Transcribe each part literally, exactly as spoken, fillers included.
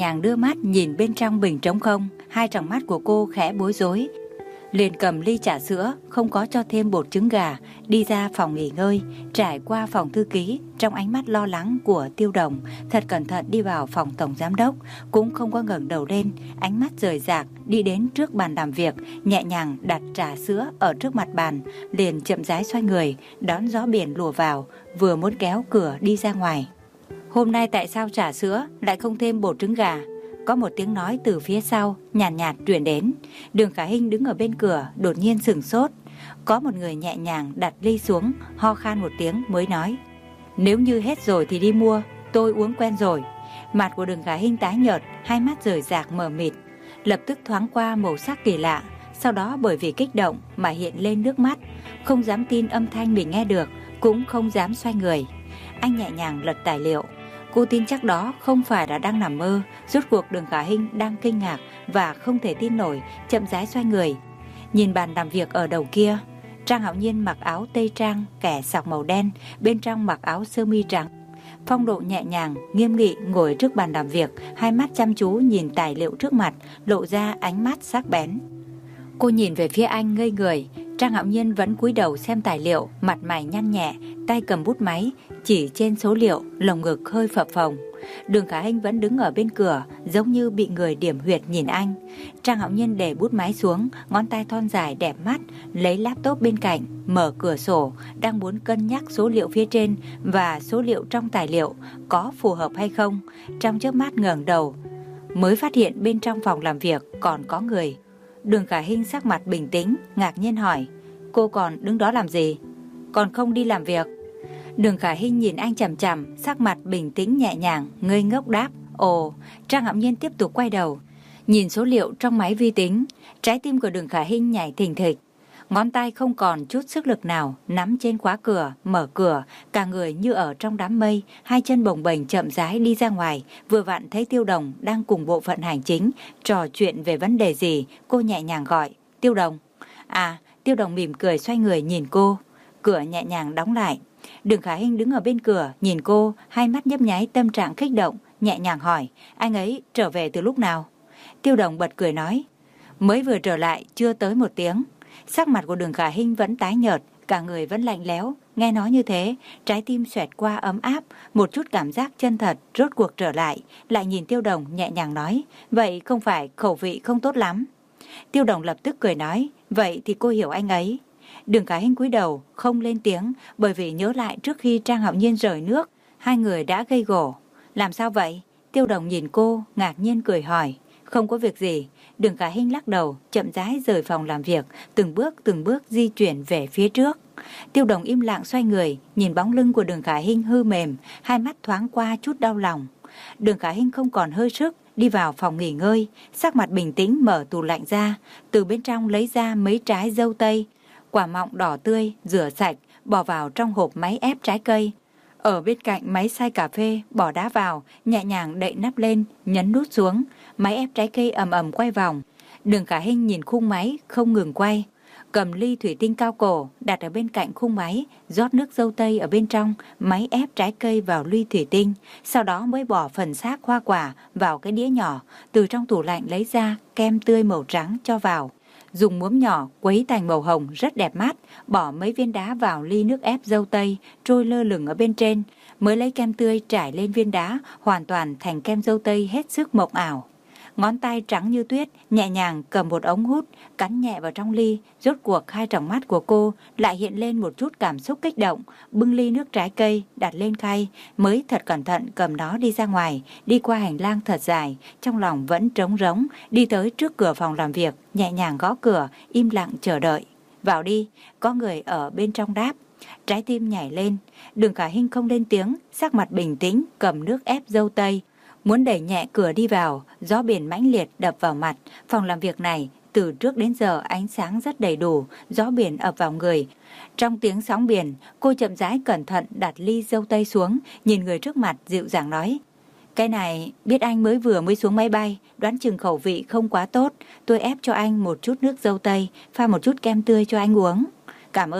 nhàng đưa mắt nhìn bên trong bình trống không. Hai tròng mắt của cô khẽ bối rối, liền cầm ly trà sữa không có cho thêm bột trứng gà, đi ra phòng nghỉ ngơi, trải qua phòng thư ký. Trong ánh mắt lo lắng của Tiêu Đồng, thật cẩn thận đi vào phòng tổng giám đốc, cũng không có ngẩng đầu lên, ánh mắt rời rạc đi đến trước bàn làm việc, nhẹ nhàng đặt trà sữa ở trước mặt bàn, liền chậm rãi xoay người đón gió biển lùa vào, vừa muốn kéo cửa đi ra ngoài. Hôm nay tại sao trà sữa lại không thêm bột trứng gà? Có một tiếng nói từ phía sau nhàn nhạt, nhạt truyền đến. Đường Khả Hinh đứng ở bên cửa đột nhiên sửng sốt. Có một người nhẹ nhàng đặt ly xuống, ho khan một tiếng mới nói: nếu như hết rồi thì đi mua, tôi uống quen rồi. Mặt của Đường Khả Hinh tái nhợt, hai mắt rời rạc mờ mịt, lập tức thoáng qua màu sắc kỳ lạ, sau đó bởi vì kích động mà hiện lên nước mắt, không dám tin âm thanh mình nghe được, cũng không dám xoay người. Anh nhẹ nhàng lật tài liệu. Cô tin chắc đó không phải là đang nằm mơ. Rốt cuộc Đường Khả Hinh đang kinh ngạc và không thể tin nổi, chậm rãi xoay người, nhìn bàn làm việc ở đầu kia. Trang Hạo Nhiên mặc áo tây trang kẻ sọc màu đen, bên trong mặc áo sơ mi trắng, phong độ nhẹ nhàng, nghiêm nghị ngồi trước bàn làm việc, hai mắt chăm chú nhìn tài liệu trước mặt, lộ ra ánh mắt sắc bén. Cô nhìn về phía anh ngây người. Trang Hạo Nhiên vẫn cúi đầu xem tài liệu, mặt mày nhăn nhẹ, tay cầm bút máy chỉ trên số liệu, lồng ngực hơi phập phồng. Đường Khả Hinh vẫn đứng ở bên cửa, giống như bị người điểm huyệt nhìn anh. Trang Hạo Nhiên để bút máy xuống, ngón tay thon dài đẹp mắt lấy laptop bên cạnh, mở cửa sổ, đang muốn cân nhắc số liệu phía trên và số liệu trong tài liệu có phù hợp hay không. Trong chớp mắt ngẩng đầu, mới phát hiện bên trong phòng làm việc còn có người. Đường Khả Hinh sắc mặt bình tĩnh, ngạc nhiên hỏi: cô còn đứng đó làm gì? Còn không đi làm việc? Đường Khả Hinh nhìn anh chằm chằm, sắc mặt bình tĩnh nhẹ nhàng, ngây ngốc đáp: ồ. Trang Hạo Nhiên tiếp tục quay đầu, nhìn số liệu trong máy vi tính. Trái tim của Đường Khả Hinh nhảy thình thịch, ngón tay không còn chút sức lực nào nắm trên khóa cửa, mở cửa, cả người như ở trong đám mây, hai chân bồng bềnh chậm rãi đi ra ngoài. Vừa vặn thấy Tiêu Đồng đang cùng bộ phận hành chính trò chuyện về vấn đề gì, cô nhẹ nhàng gọi: Tiêu Đồng. À. Tiêu Đồng mỉm cười xoay người nhìn cô. Cửa nhẹ nhàng đóng lại. Đường Khả Hinh đứng ở bên cửa nhìn cô, hai mắt nhấp nháy, tâm trạng kích động, nhẹ nhàng hỏi: anh ấy trở về từ lúc nào? Tiêu Đồng bật cười nói: mới vừa trở lại, chưa tới một tiếng. Sắc mặt của Đường Khả Hinh vẫn tái nhợt, cả người vẫn lạnh lẽo. Nghe nói như thế, trái tim xoẹt qua ấm áp, một chút cảm giác chân thật rốt cuộc trở lại. Lại nhìn Tiêu Đồng nhẹ nhàng nói: vậy không phải khẩu vị không tốt lắm? Tiêu Đồng lập tức cười nói: vậy thì cô hiểu anh ấy. Đường Khả Hinh cúi đầu không lên tiếng, bởi vì nhớ lại trước khi Trang Hạo Nhiên rời nước, hai người đã gây gổ. Làm sao vậy? Tiêu Đồng nhìn cô, ngạc nhiên cười hỏi. Không có việc gì. Đường Khả Hinh lắc đầu, chậm rãi rời phòng làm việc, từng bước từng bước di chuyển về phía trước. Tiêu Đồng im lặng xoay người, nhìn bóng lưng của Đường Khả Hinh hư mềm, hai mắt thoáng qua chút đau lòng. Đường Khả Hinh không còn hơi sức, đi vào phòng nghỉ ngơi, sắc mặt bình tĩnh mở tủ lạnh ra, từ bên trong lấy ra mấy trái dâu tây, quả mọng đỏ tươi, rửa sạch, bỏ vào trong hộp máy ép trái cây. Ở bên cạnh máy xay cà phê, bỏ đá vào, nhẹ nhàng đậy nắp lên, nhấn nút xuống, máy ép trái cây ầm ầm quay vòng. Đường Khả Hinh nhìn khung máy không ngừng quay, cầm ly thủy tinh cao cổ đặt ở bên cạnh khung máy, rót nước dâu tây ở bên trong máy ép trái cây vào ly thủy tinh, sau đó mới bỏ phần xác hoa quả vào cái đĩa nhỏ, từ trong tủ lạnh lấy ra kem tươi màu trắng cho vào, dùng muỗng nhỏ quấy thành màu hồng rất đẹp mắt, bỏ mấy viên đá vào ly nước ép dâu tây trôi lơ lửng ở bên trên, mới lấy kem tươi trải lên viên đá, hoàn toàn thành kem dâu tây hết sức mộng ảo. Ngón tay trắng như tuyết nhẹ nhàng cầm một ống hút, cắn nhẹ vào trong ly. Rốt cuộc hai tròng mắt của cô lại hiện lên một chút cảm xúc kích động, bưng ly nước trái cây đặt lên khay, mới thật cẩn thận cầm nó đi ra ngoài, đi qua hành lang thật dài, trong lòng vẫn trống rỗng, đi tới trước cửa phòng làm việc, nhẹ nhàng gõ cửa, im lặng chờ đợi. Vào đi. Có người ở bên trong đáp. Trái tim nhảy lên. Đường Khả Hinh không lên tiếng, sắc mặt bình tĩnh, cầm nước ép dâu tây, muốn đẩy nhẹ cửa đi vào. Gió biển mãnh liệt đập vào mặt. Phòng làm việc này từ trước đến giờ ánh sáng rất đầy đủ, gió biển ập vào người. Trong tiếng sóng biển, cô chậm rãi cẩn thận đặt ly dâu tây xuống, nhìn người trước mặt dịu dàng nói: cái này biết anh mới vừa mới xuống máy bay, đoán chừng khẩu vị không quá tốt, tôi ép cho anh một chút nước dâu tây, pha một chút kem tươi cho anh uống. Cảm ơn.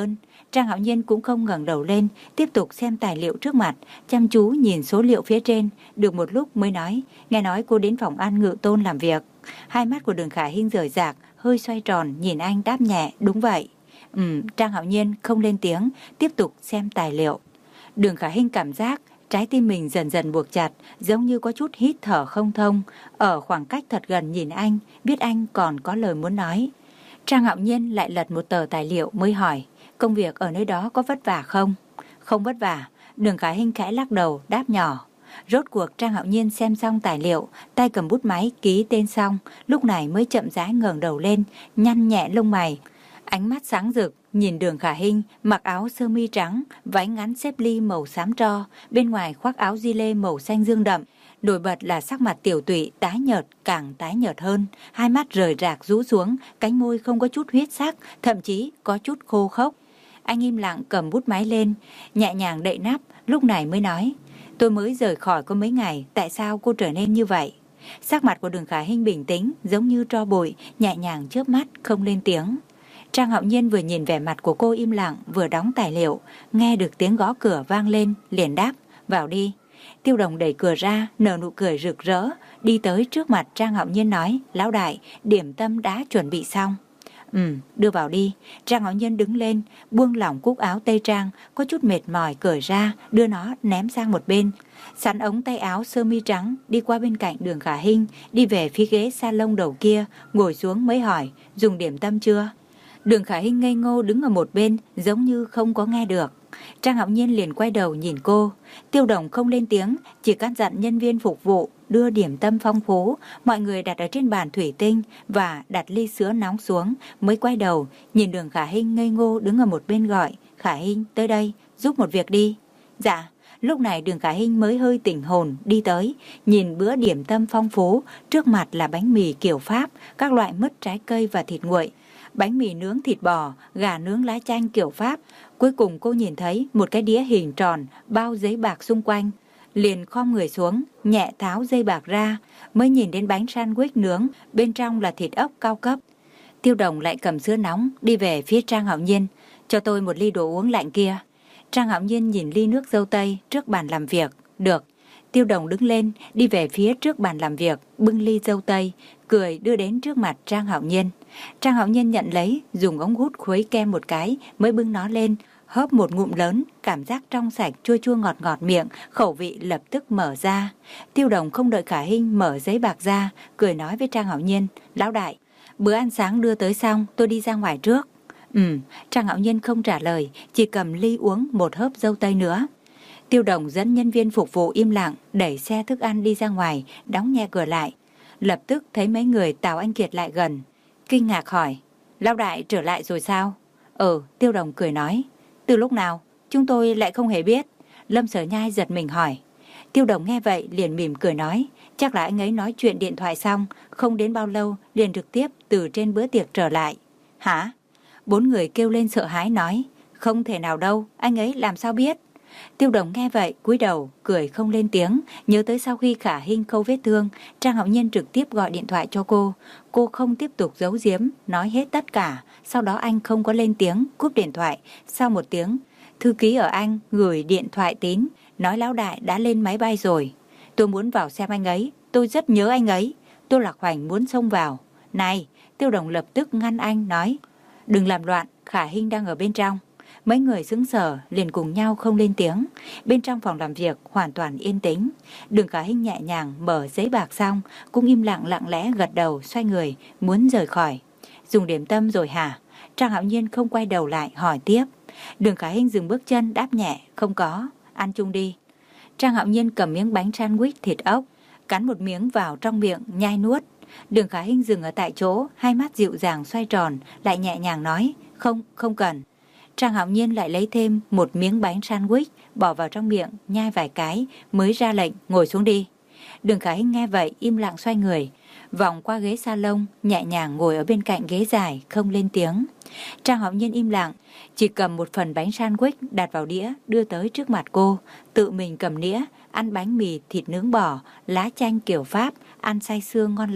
Trang Hạo Nhiên cũng không ngẩng đầu lên, tiếp tục xem tài liệu trước mặt, chăm chú nhìn số liệu phía trên, được một lúc mới nói, nghe nói cô đến phòng ăn Ngự Tôn làm việc. Hai mắt của Đường Khả Hinh rời rạc, hơi xoay tròn, nhìn anh đáp nhẹ, đúng vậy. Ừ, Trang Hạo Nhiên không lên tiếng, tiếp tục xem tài liệu. Đường Khả Hinh cảm giác trái tim mình dần dần buộc chặt, giống như có chút hít thở không thông. Ở khoảng cách thật gần nhìn anh, biết anh còn có lời muốn nói. Trang Hạo Nhiên lại lật một tờ tài liệu mới hỏi, công việc ở nơi đó có vất vả không? Không vất vả. Đường Khả Hinh khẽ lắc đầu, đáp nhỏ. Rốt cuộc Trang Hạo Nhiên xem xong tài liệu, tay cầm bút máy ký tên xong, lúc này mới chậm rãi ngẩng đầu lên, nhăn nhẹ lông mày. Ánh mắt sáng rực, nhìn Đường Khả Hinh mặc áo sơ mi trắng, váy ngắn xếp ly màu xám tro, bên ngoài khoác áo gi lê màu xanh dương đậm. Nổi bật là sắc mặt tiểu tụy tái nhợt, càng tái nhợt hơn, hai mắt rời rạc rũ xuống, cánh môi không có chút huyết sắc, thậm chí có chút khô khốc. Anh im lặng cầm bút máy lên, nhẹ nhàng đậy nắp, lúc này mới nói, tôi mới rời khỏi có mấy ngày, tại sao cô trở nên như vậy? Sắc mặt của Đường Khả Hinh bình tĩnh, giống như tro bụi, nhẹ nhàng chớp mắt, không lên tiếng. Trang Hạo Nhiên vừa nhìn vẻ mặt của cô im lặng, vừa đóng tài liệu, nghe được tiếng gõ cửa vang lên, liền đáp, vào đi. Tiêu Đồng đẩy cửa ra, nở nụ cười rực rỡ, đi tới trước mặt Trang Hạo Nhiên nói, lão đại, điểm tâm đã chuẩn bị xong. Ừ, đưa vào đi. Trang Hạo Nhiên đứng lên, buông lỏng cúc áo tây trang, có chút mệt mỏi cởi ra, đưa nó ném sang một bên. Sắn ống tay áo sơ mi trắng, đi qua bên cạnh Đường Khả Hinh, đi về phía ghế salon đầu kia, ngồi xuống mới hỏi, dùng điểm tâm chưa? Đường Khả Hinh ngây ngô đứng ở một bên, giống như không có nghe được. Trang Hạo Nhiên liền quay đầu nhìn cô. Tiêu Đồng không lên tiếng, chỉ căn dặn nhân viên phục vụ đưa điểm tâm phong phú, mọi người đặt ở trên bàn thủy tinh và đặt ly sữa nóng xuống, mới quay đầu nhìn Đường Khả Hinh ngây ngô đứng ở một bên gọi, Khả Hinh tới đây, giúp một việc đi. Dạ. Lúc này Đường Khả Hinh mới hơi tỉnh hồn đi tới, nhìn bữa điểm tâm phong phú, trước mặt là bánh mì kiểu Pháp, các loại mứt trái cây và thịt nguội, bánh mì nướng thịt bò, gà nướng lá chanh kiểu Pháp. Cuối cùng cô nhìn thấy một cái đĩa hình tròn bao giấy bạc xung quanh, liền khom người xuống, nhẹ tháo dây bạc ra, mới nhìn đến bánh sandwich nướng, bên trong là thịt ốc cao cấp. Tiêu Đồng lại cầm sữa nóng đi về phía Trang Hạo Nhiên, cho tôi một ly đồ uống lạnh kia. Trang Hạo Nhiên nhìn ly nước dâu tây trước bàn làm việc, được. Tiêu Đồng đứng lên, đi về phía trước bàn làm việc, bưng ly dâu tây, cười đưa đến trước mặt Trang Hạo Nhiên. Trang Hạo Nhiên nhận lấy, dùng ống hút khuấy kem một cái, mới bưng nó lên, hớp một ngụm lớn, cảm giác trong sạch chua chua ngọt ngọt miệng, khẩu vị lập tức mở ra. Tiêu Đồng không đợi Khả Hinh mở giấy bạc ra, cười nói với Trang Hạo Nhiên, lão đại, bữa ăn sáng đưa tới xong, tôi đi ra ngoài trước. Ừ, Trang Hạo Nhiên không trả lời, chỉ cầm ly uống một hớp dâu tây nữa. Tiêu Đồng dẫn nhân viên phục vụ im lặng, đẩy xe thức ăn đi ra ngoài, đóng nhẹ cửa lại. Lập tức thấy mấy người Tào Anh Kiệt lại gần, kinh ngạc hỏi, lão đại trở lại rồi sao? Ừ, Tiêu Đồng cười nói, từ lúc nào? Chúng tôi lại không hề biết. Lâm Sở Nhai giật mình hỏi. Tiêu Đồng nghe vậy liền mỉm cười nói, chắc là anh ấy nói chuyện điện thoại xong, không đến bao lâu liền trực tiếp từ trên bữa tiệc trở lại. Hả? Bốn người kêu lên sợ hãi nói, không thể nào đâu, anh ấy làm sao biết? Tiêu Đồng nghe vậy cúi đầu cười không lên tiếng, nhớ tới sau khi Khả Hinh khâu vết thương, Trang Hạo Nhiên trực tiếp gọi điện thoại cho cô. Cô không tiếp tục giấu giếm, nói hết tất cả. Sau đó anh không có lên tiếng, cúp điện thoại. Sau một tiếng, thư ký ở Anh gửi điện thoại tín, nói lão đại đã lên máy bay rồi. Tôi muốn vào xem anh ấy, tôi rất nhớ anh ấy. Tô Lạc Hoành muốn xông vào. Này, Tiêu Đồng lập tức ngăn anh nói, đừng làm loạn, Khả Hinh đang ở bên trong. Mấy người sững sờ liền cùng nhau không lên tiếng. Bên trong phòng làm việc hoàn toàn yên tĩnh. Đường Khả Hinh nhẹ nhàng mở giấy bạc xong, cũng im lặng lặng lẽ gật đầu xoay người muốn rời khỏi. Dùng điểm tâm rồi hả? Trang Hạo Nhiên không quay đầu lại hỏi tiếp. Đường Khả Hinh dừng bước chân đáp nhẹ, không có, ăn chung đi. Trang Hạo Nhiên cầm miếng bánh sandwich thịt ốc, cắn một miếng vào trong miệng nhai nuốt. Đường Khả Hinh dừng ở tại chỗ, hai mắt dịu dàng xoay tròn, lại nhẹ nhàng nói, không, không cần. Trang Hạo Nhiên lại lấy thêm một miếng bánh sandwich, bỏ vào trong miệng, nhai vài cái, mới ra lệnh, ngồi xuống đi. Đường Khả Hinh nghe vậy, im lặng xoay người, vòng qua ghế salon, nhẹ nhàng ngồi ở bên cạnh ghế dài, không lên tiếng. Trang Hạo Nhiên im lặng, chỉ cầm một phần bánh sandwich đặt vào đĩa, đưa tới trước mặt cô, tự mình cầm đĩa, ăn bánh mì thịt nướng bò, lá chanh kiểu Pháp, ăn say sưa ngon lành.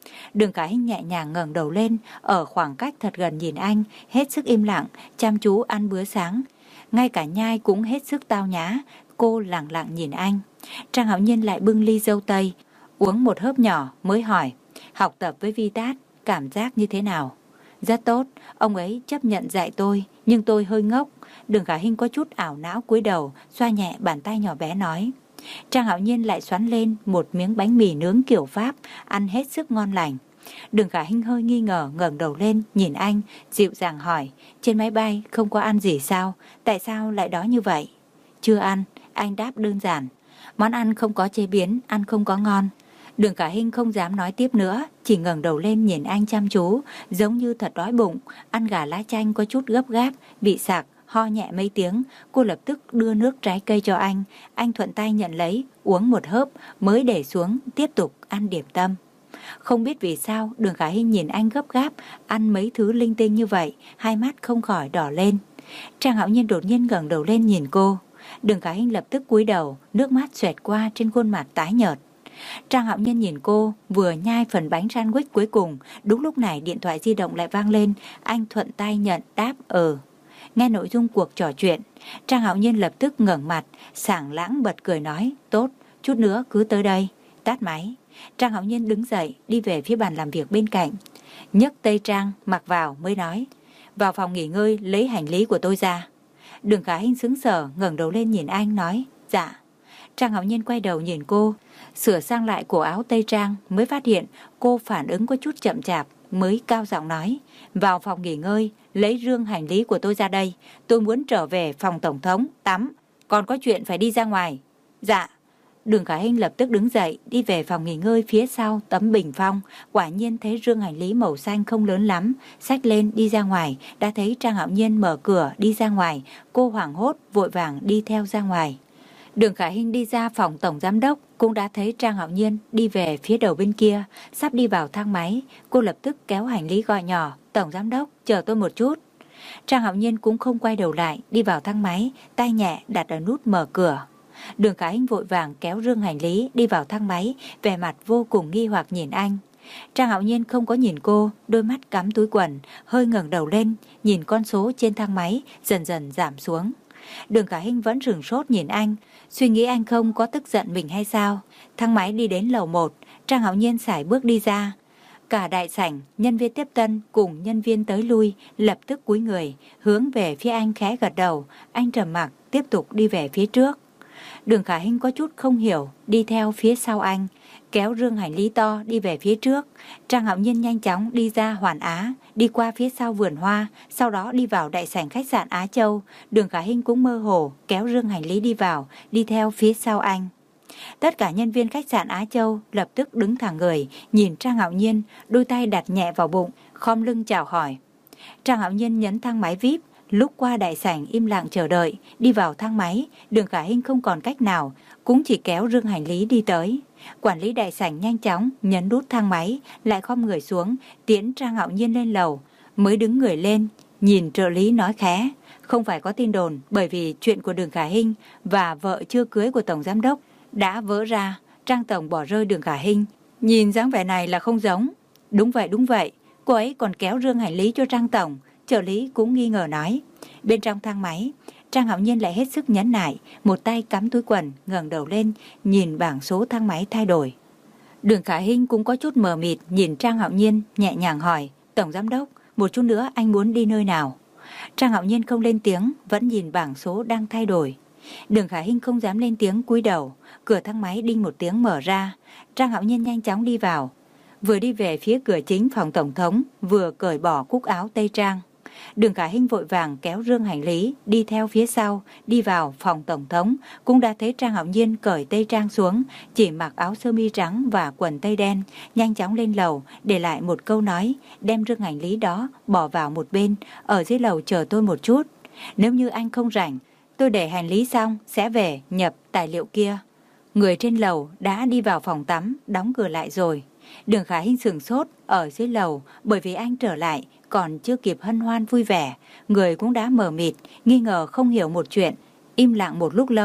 Đường Khả Hinh nhẹ nhàng ngẩng đầu lên, ở khoảng cách thật gần nhìn anh, hết sức im lặng, chăm chú ăn bữa sáng. Ngay cả nhai cũng hết sức tao nhã, cô lặng lặng nhìn anh. Trang Hạo Nhiên lại bưng ly dâu tây, uống một hớp nhỏ mới hỏi, học tập với Vi Tát, cảm giác như thế nào? Rất tốt, ông ấy chấp nhận dạy tôi, nhưng tôi hơi ngốc. Đường Khả Hinh có chút ảo não cúi đầu, xoa nhẹ bàn tay nhỏ bé nói. Trang Hạo Nhiên lại xoắn lên một miếng bánh mì nướng kiểu Pháp, ăn hết sức ngon lành. Đường Khả Hinh hơi nghi ngờ ngẩng đầu lên nhìn anh, dịu dàng hỏi, trên máy bay không có ăn gì sao? Tại sao lại đói như vậy? Chưa ăn, anh đáp đơn giản. Món ăn không có chế biến, ăn không có ngon. Đường Khả Hinh không dám nói tiếp nữa, chỉ ngẩng đầu lên nhìn anh chăm chú, giống như thật đói bụng. Ăn gà lá chanh có chút gấp gáp, bị sặc, ho nhẹ mấy tiếng. Cô lập tức đưa nước trái cây cho anh. Anh thuận tay nhận lấy, uống một hớp, mới để xuống, tiếp tục ăn điểm tâm. Không biết vì sao Đường Khả Hinh nhìn anh gấp gáp, ăn mấy thứ linh tinh như vậy, hai mắt không khỏi đỏ lên. Trang Hạo Nhiên đột nhiên ngẩng đầu lên nhìn cô. Đường Khả Hinh lập tức cúi đầu, nước mắt xoẹt qua trên khuôn mặt tái nhợt. Trang Hạo Nhiên nhìn cô, vừa nhai phần bánh sandwich cuối cùng. Đúng lúc này điện thoại di động lại vang lên. Anh thuận tay nhận đáp ờ. Nghe nội dung cuộc trò chuyện, Trang Hạo Nhiên lập tức ngẩng mặt, sảng lãng bật cười nói, tốt, chút nữa cứ tới đây. Tắt máy. Trang Hạo Nhiên đứng dậy, đi về phía bàn làm việc bên cạnh. Nhấc tây trang, mặc vào mới nói, vào phòng nghỉ ngơi lấy hành lý của tôi ra. Đường Khả Hinh sững sờ ngẩng đầu lên nhìn anh nói, dạ. Trang Hạo Nhiên quay đầu nhìn cô, sửa sang lại cổ áo tây trang, mới phát hiện cô phản ứng có chút chậm chạp, mới cao giọng nói, vào phòng nghỉ ngơi, lấy rương hành lý của tôi ra đây, tôi muốn trở về phòng tổng thống, tắm, còn có chuyện phải đi ra ngoài. Dạ. Đường Khả Hinh lập tức đứng dậy, đi về phòng nghỉ ngơi phía sau tấm bình phong, quả nhiên thấy rương hành lý màu xanh không lớn lắm, xách lên đi ra ngoài, đã thấy Trang Hạo Nhiên mở cửa đi ra ngoài, cô hoảng hốt vội vàng đi theo ra ngoài. Đường Khả Hinh đi ra phòng tổng giám đốc, cũng đã thấy Trang Hạo Nhiên đi về phía đầu bên kia, sắp đi vào thang máy, cô lập tức kéo hành lý gọi nhỏ, tổng giám đốc, chờ tôi một chút. Trang Hạo Nhiên cũng không quay đầu lại, đi vào thang máy, tay nhẹ đặt ở nút mở cửa. Đường Khả Hinh vội vàng kéo rương hành lý đi vào thang máy, vẻ mặt vô cùng nghi hoặc nhìn anh. Trang Hạo Nhiên không có nhìn cô, đôi mắt cắm túi quần, hơi ngẩng đầu lên, nhìn con số trên thang máy dần dần giảm xuống. Đường Khả Hinh vẫn sửng sốt nhìn anh, suy nghĩ anh không có tức giận mình hay sao. Thang máy đi đến lầu một, Trang Hạo Nhiên sải bước đi ra. Cả đại sảnh, nhân viên tiếp tân cùng nhân viên tới lui, lập tức cúi người, hướng về phía anh khẽ gật đầu. Anh trầm mặc, tiếp tục đi về phía trước. Đường Khả Hinh có chút không hiểu, đi theo phía sau anh, kéo rương hành lý to đi về phía trước. Trang Hạo Nhiên nhanh chóng đi ra Hoàn Á, đi qua phía sau vườn hoa, sau đó đi vào đại sảnh khách sạn Á Châu. Đường Khả Hinh cũng mơ hồ, kéo rương hành lý đi vào, đi theo phía sau anh. Tất cả nhân viên khách sạn Á Châu lập tức đứng thẳng người, nhìn Trang Hạo Nhiên, đôi tay đặt nhẹ vào bụng, khom lưng chào hỏi. Trang Hạo Nhiên nhấn thang máy vi ai pi, lúc qua đại sảnh im lặng chờ đợi, đi vào thang máy. Đường Khả Hinh không còn cách nào, cũng chỉ kéo rương hành lý đi tới. Quản lý đại sảnh nhanh chóng nhấn nút thang máy, lại khom người xuống, tiễn Trang Hạo Nhiên lên lầu, mới đứng người lên, nhìn trợ lý nói khẽ, không phải có tin đồn bởi vì chuyện của Đường Khả Hinh và vợ chưa cưới của tổng giám đốc đã vỡ ra, Trang tổng bỏ rơi Đường Khả Hinh. Nhìn dáng vẻ này là không giống. Đúng vậy, đúng vậy, cô ấy còn kéo rương hành lý cho Trang tổng. Trợ lý cũng nghi ngờ nói. Bên trong thang máy, Trang Hạo Nhiên lại hết sức nhẫn nại, một tay cắm túi quần, ngẩng đầu lên, nhìn bảng số thang máy thay đổi. Đường Khả Hinh cũng có chút mờ mịt, nhìn Trang Hạo Nhiên, nhẹ nhàng hỏi, tổng giám đốc, một chút nữa anh muốn đi nơi nào? Trang Hạo Nhiên không lên tiếng, vẫn nhìn bảng số đang thay đổi. Đường Khả Hinh không dám lên tiếng, cúi đầu. Cửa thang máy đinh một tiếng mở ra, Trang Hạo Nhiên nhanh chóng đi vào. Vừa đi về phía cửa chính phòng tổng thống, vừa cởi bỏ cúc áo tây trang. Đường Khả Hinh vội vàng kéo rương hành lý, đi theo phía sau, đi vào phòng tổng thống, cũng đã thấy Trang Hạo Nhiên cởi tây trang xuống, chỉ mặc áo sơ mi trắng và quần tây đen, nhanh chóng lên lầu, để lại một câu nói, đem rương hành lý đó bỏ vào một bên, ở dưới lầu chờ tôi một chút. Nếu như anh không rảnh, tôi để hành lý xong, sẽ về nhập tài liệu kia. Người trên lầu đã đi vào phòng tắm, đóng cửa lại rồi. Đường Khả Hinh sửng sốt ở dưới lầu, bởi vì anh trở lại, còn chưa kịp hân hoan vui vẻ, người cũng đã mờ mịt, nghi ngờ không hiểu một chuyện. Im lặng một lúc lâu,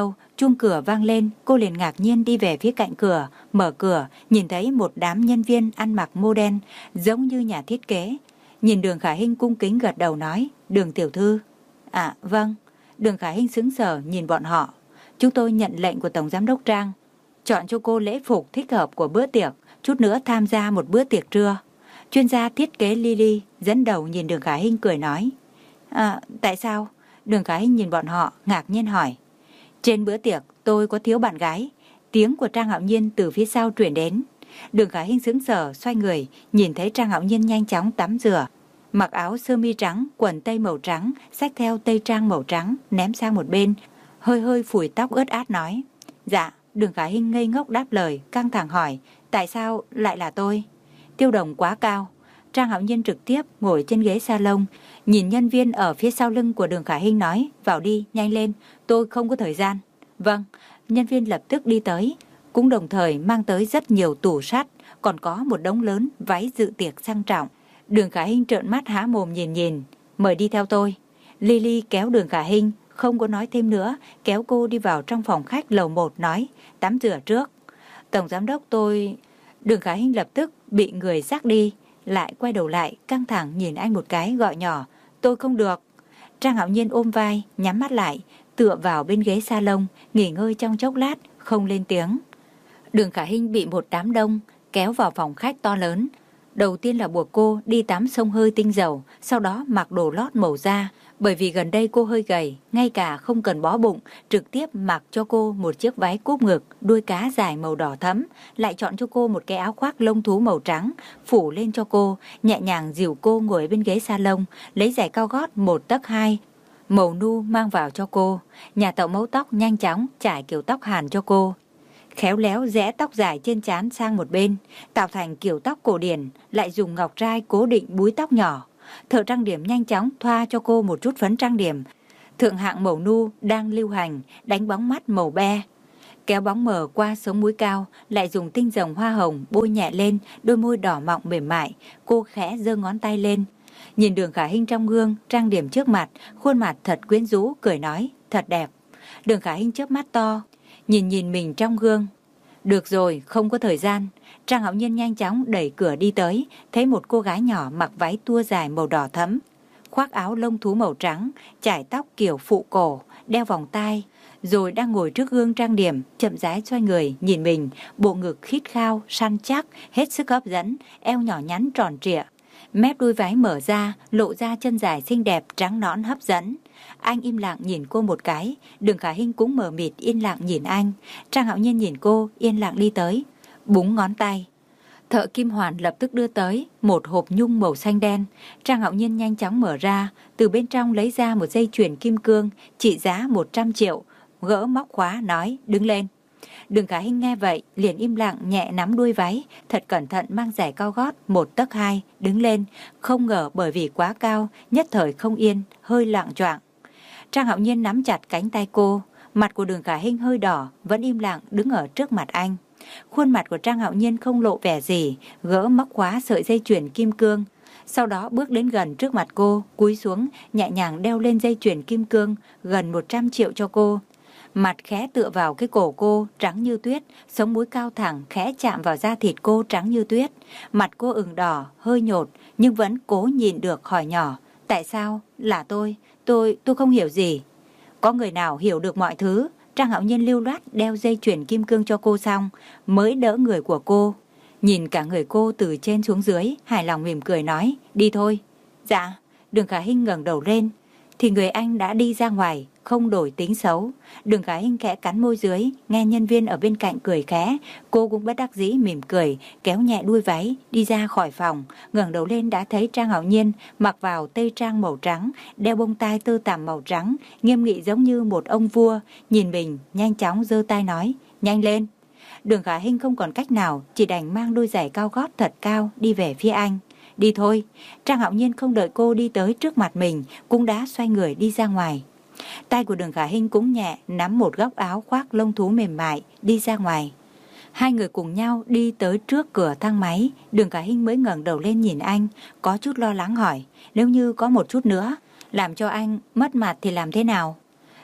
chuông cửa vang lên, cô liền ngạc nhiên đi về phía cạnh cửa, mở cửa, nhìn thấy một đám nhân viên ăn mặc mô đen, giống như nhà thiết kế. Nhìn Đường Khả Hinh cung kính gật đầu nói, Đường tiểu thư. À, vâng. Đường Khả Hinh sững sờ nhìn bọn họ. Chúng tôi nhận lệnh của Tổng Giám đốc Trang, chọn cho cô lễ phục thích hợp của bữa tiệc, chút nữa tham gia một bữa tiệc trưa. Chuyên gia thiết kế Lily dẫn đầu nhìn Đường Khả Hinh cười nói. À, tại sao? Đường Khả Hinh nhìn bọn họ, ngạc nhiên hỏi. Trên bữa tiệc tôi có thiếu bạn gái. Tiếng của Trang Hạo Nhiên từ phía sau truyền đến. Đường Khả Hinh sững sờ xoay người, nhìn thấy Trang Hạo Nhiên nhanh chóng tắm rửa, mặc áo sơ mi trắng, quần tây màu trắng, xách theo tây trang màu trắng, ném sang một bên, hơi hơi phủi tóc ướt át nói. Dạ. Đường Khả Hinh ngây ngốc đáp lời, căng thẳng hỏi, tại sao lại là tôi? Tiêu đồng quá cao. Trang Hạo Nhiên trực tiếp ngồi trên ghế salon, nhìn nhân viên ở phía sau lưng của Đường Khả Hinh nói, vào đi, nhanh lên, tôi không có thời gian. Vâng. Nhân viên lập tức đi tới, cũng đồng thời mang tới rất nhiều tủ sắt, còn có một đống lớn váy dự tiệc sang trọng. Đường Khả Hinh trợn mắt há mồm nhìn nhìn, mời đi theo tôi. Lily kéo Đường Khả Hinh, không có nói thêm nữa, kéo cô đi vào trong phòng khách lầu một nói, tắm rửa trước. Tổng giám đốc tôi... Đường Khả Hinh lập tức bị người dắt đi, lại quay đầu lại, căng thẳng nhìn anh một cái gọi nhỏ, tôi không được. Trang Hạo Nhiên ôm vai, nhắm mắt lại, tựa vào bên ghế salon, nghỉ ngơi trong chốc lát, không lên tiếng. Đường Khả Hinh bị một đám đông kéo vào phòng khách to lớn. Đầu tiên là buộc cô đi tắm xông hơi tinh dầu, sau đó mặc đồ lót màu da. Bởi vì gần đây cô hơi gầy, ngay cả không cần bó bụng, trực tiếp mặc cho cô một chiếc váy cúp ngực, đuôi cá dài màu đỏ thẫm, lại chọn cho cô một cái áo khoác lông thú màu trắng, phủ lên cho cô, nhẹ nhàng dìu cô ngồi bên ghế salon, lấy giày cao gót một tấc hai, màu nu mang vào cho cô. Nhà thợ mẫu tóc nhanh chóng trải kiểu tóc Hàn cho cô, khéo léo rẽ tóc dài trên trán sang một bên, tạo thành kiểu tóc cổ điển, lại dùng ngọc trai cố định búi tóc nhỏ. Thợ trang điểm nhanh chóng thoa cho cô một chút phấn trang điểm thượng hạng màu nu đang lưu hành, đánh bóng mắt màu be, kéo bóng mờ qua sống mũi cao, lại dùng tinh rồng hoa hồng bôi nhẹ lên đôi môi đỏ mọng mềm mại. Cô khẽ giơ ngón tay lên, nhìn Đường Khả Hinh trong gương trang điểm trước mặt, khuôn mặt thật quyến rũ, cười nói, thật đẹp. Đường Khả Hinh chớp mắt to, nhìn nhìn mình trong gương. Được rồi, không có thời gian. Trang Hạo Nhiên nhanh chóng đẩy cửa đi tới, thấy một cô gái nhỏ mặc váy tua dài màu đỏ thẫm, khoác áo lông thú màu trắng, chải tóc kiểu phụ cổ, đeo vòng tai, rồi đang ngồi trước gương trang điểm, chậm rãi xoay người nhìn mình, bộ ngực khít khao, săn chắc, hết sức hấp dẫn, eo nhỏ nhắn tròn trịa, mép đuôi váy mở ra, lộ ra chân dài xinh đẹp trắng nõn hấp dẫn. Anh im lặng nhìn cô một cái, Đường Khả Hinh cũng mờ mịt yên lặng nhìn anh. Trang Hạo Nhiên nhìn cô, yên lặng đi tới, búng ngón tay. Thợ kim hoàn lập tức đưa tới một hộp nhung màu xanh đen. Trang Hạo Nhiên nhanh chóng mở ra, từ bên trong lấy ra một dây chuyền kim cương trị giá một trăm triệu, gỡ móc khóa nói, đứng lên. Đường Khả Hinh nghe vậy liền im lặng nhẹ nắm đuôi váy, thật cẩn thận mang giày cao gót một tấc hai, đứng lên. Không ngờ bởi vì quá cao, nhất thời không yên, hơi lạng choạng. Trang Hạo Nhiên nắm chặt cánh tay cô, mặt của Đường Khả Hinh hơi đỏ, vẫn im lặng đứng ở trước mặt anh. Khuôn mặt của Trang Hạo Nhiên không lộ vẻ gì, gỡ móc khóa sợi dây chuyền kim cương, sau đó bước đến gần trước mặt cô, cúi xuống nhẹ nhàng đeo lên dây chuyền kim cương gần một trăm triệu cho cô. Mặt khẽ tựa vào cái cổ cô trắng như tuyết, sống mũi cao thẳng khẽ chạm vào da thịt cô trắng như tuyết. Mặt cô ửng đỏ, hơi nhột, nhưng vẫn cố nhịn được hỏi nhỏ, tại sao? Là tôi, tôi, tôi không hiểu gì. Có người nào hiểu được mọi thứ? Trang Hạo Nhiên lưu loát đeo dây chuyền kim cương cho cô xong, mới đỡ người của cô. Nhìn cả người cô từ trên xuống dưới, hài lòng mỉm cười nói, đi thôi. Dạ. Đường Khả Hinh ngẩng đầu lên, thì người anh đã đi ra ngoài, không đổi tính xấu. Đường Khả Hinh khẽ cắn môi dưới, nghe nhân viên ở bên cạnh cười khẽ, cô cũng bất đắc dĩ mỉm cười, kéo nhẹ đuôi váy, đi ra khỏi phòng. Ngẩng đầu lên đã thấy Trang Hạo Nhiên mặc vào tây trang màu trắng, đeo bông tai tơ tằm màu trắng, nghiêm nghị giống như một ông vua. Nhìn mình, nhanh chóng giơ tay nói, nhanh lên. Đường Khả Hinh không còn cách nào, chỉ đành mang đôi giày cao gót thật cao đi về phía anh. Đi thôi. Trang Hạo Nhiên không đợi cô đi tới trước mặt mình, cũng đã xoay người đi ra ngoài. Tay của Đường Khả Hinh cũng nhẹ nắm một góc áo khoác lông thú mềm mại, đi ra ngoài. Hai người cùng nhau đi tới trước cửa thang máy. Đường Khả Hinh mới ngẩng đầu lên nhìn anh, có chút lo lắng hỏi, nếu như có một chút nữa làm cho anh mất mặt thì làm thế nào?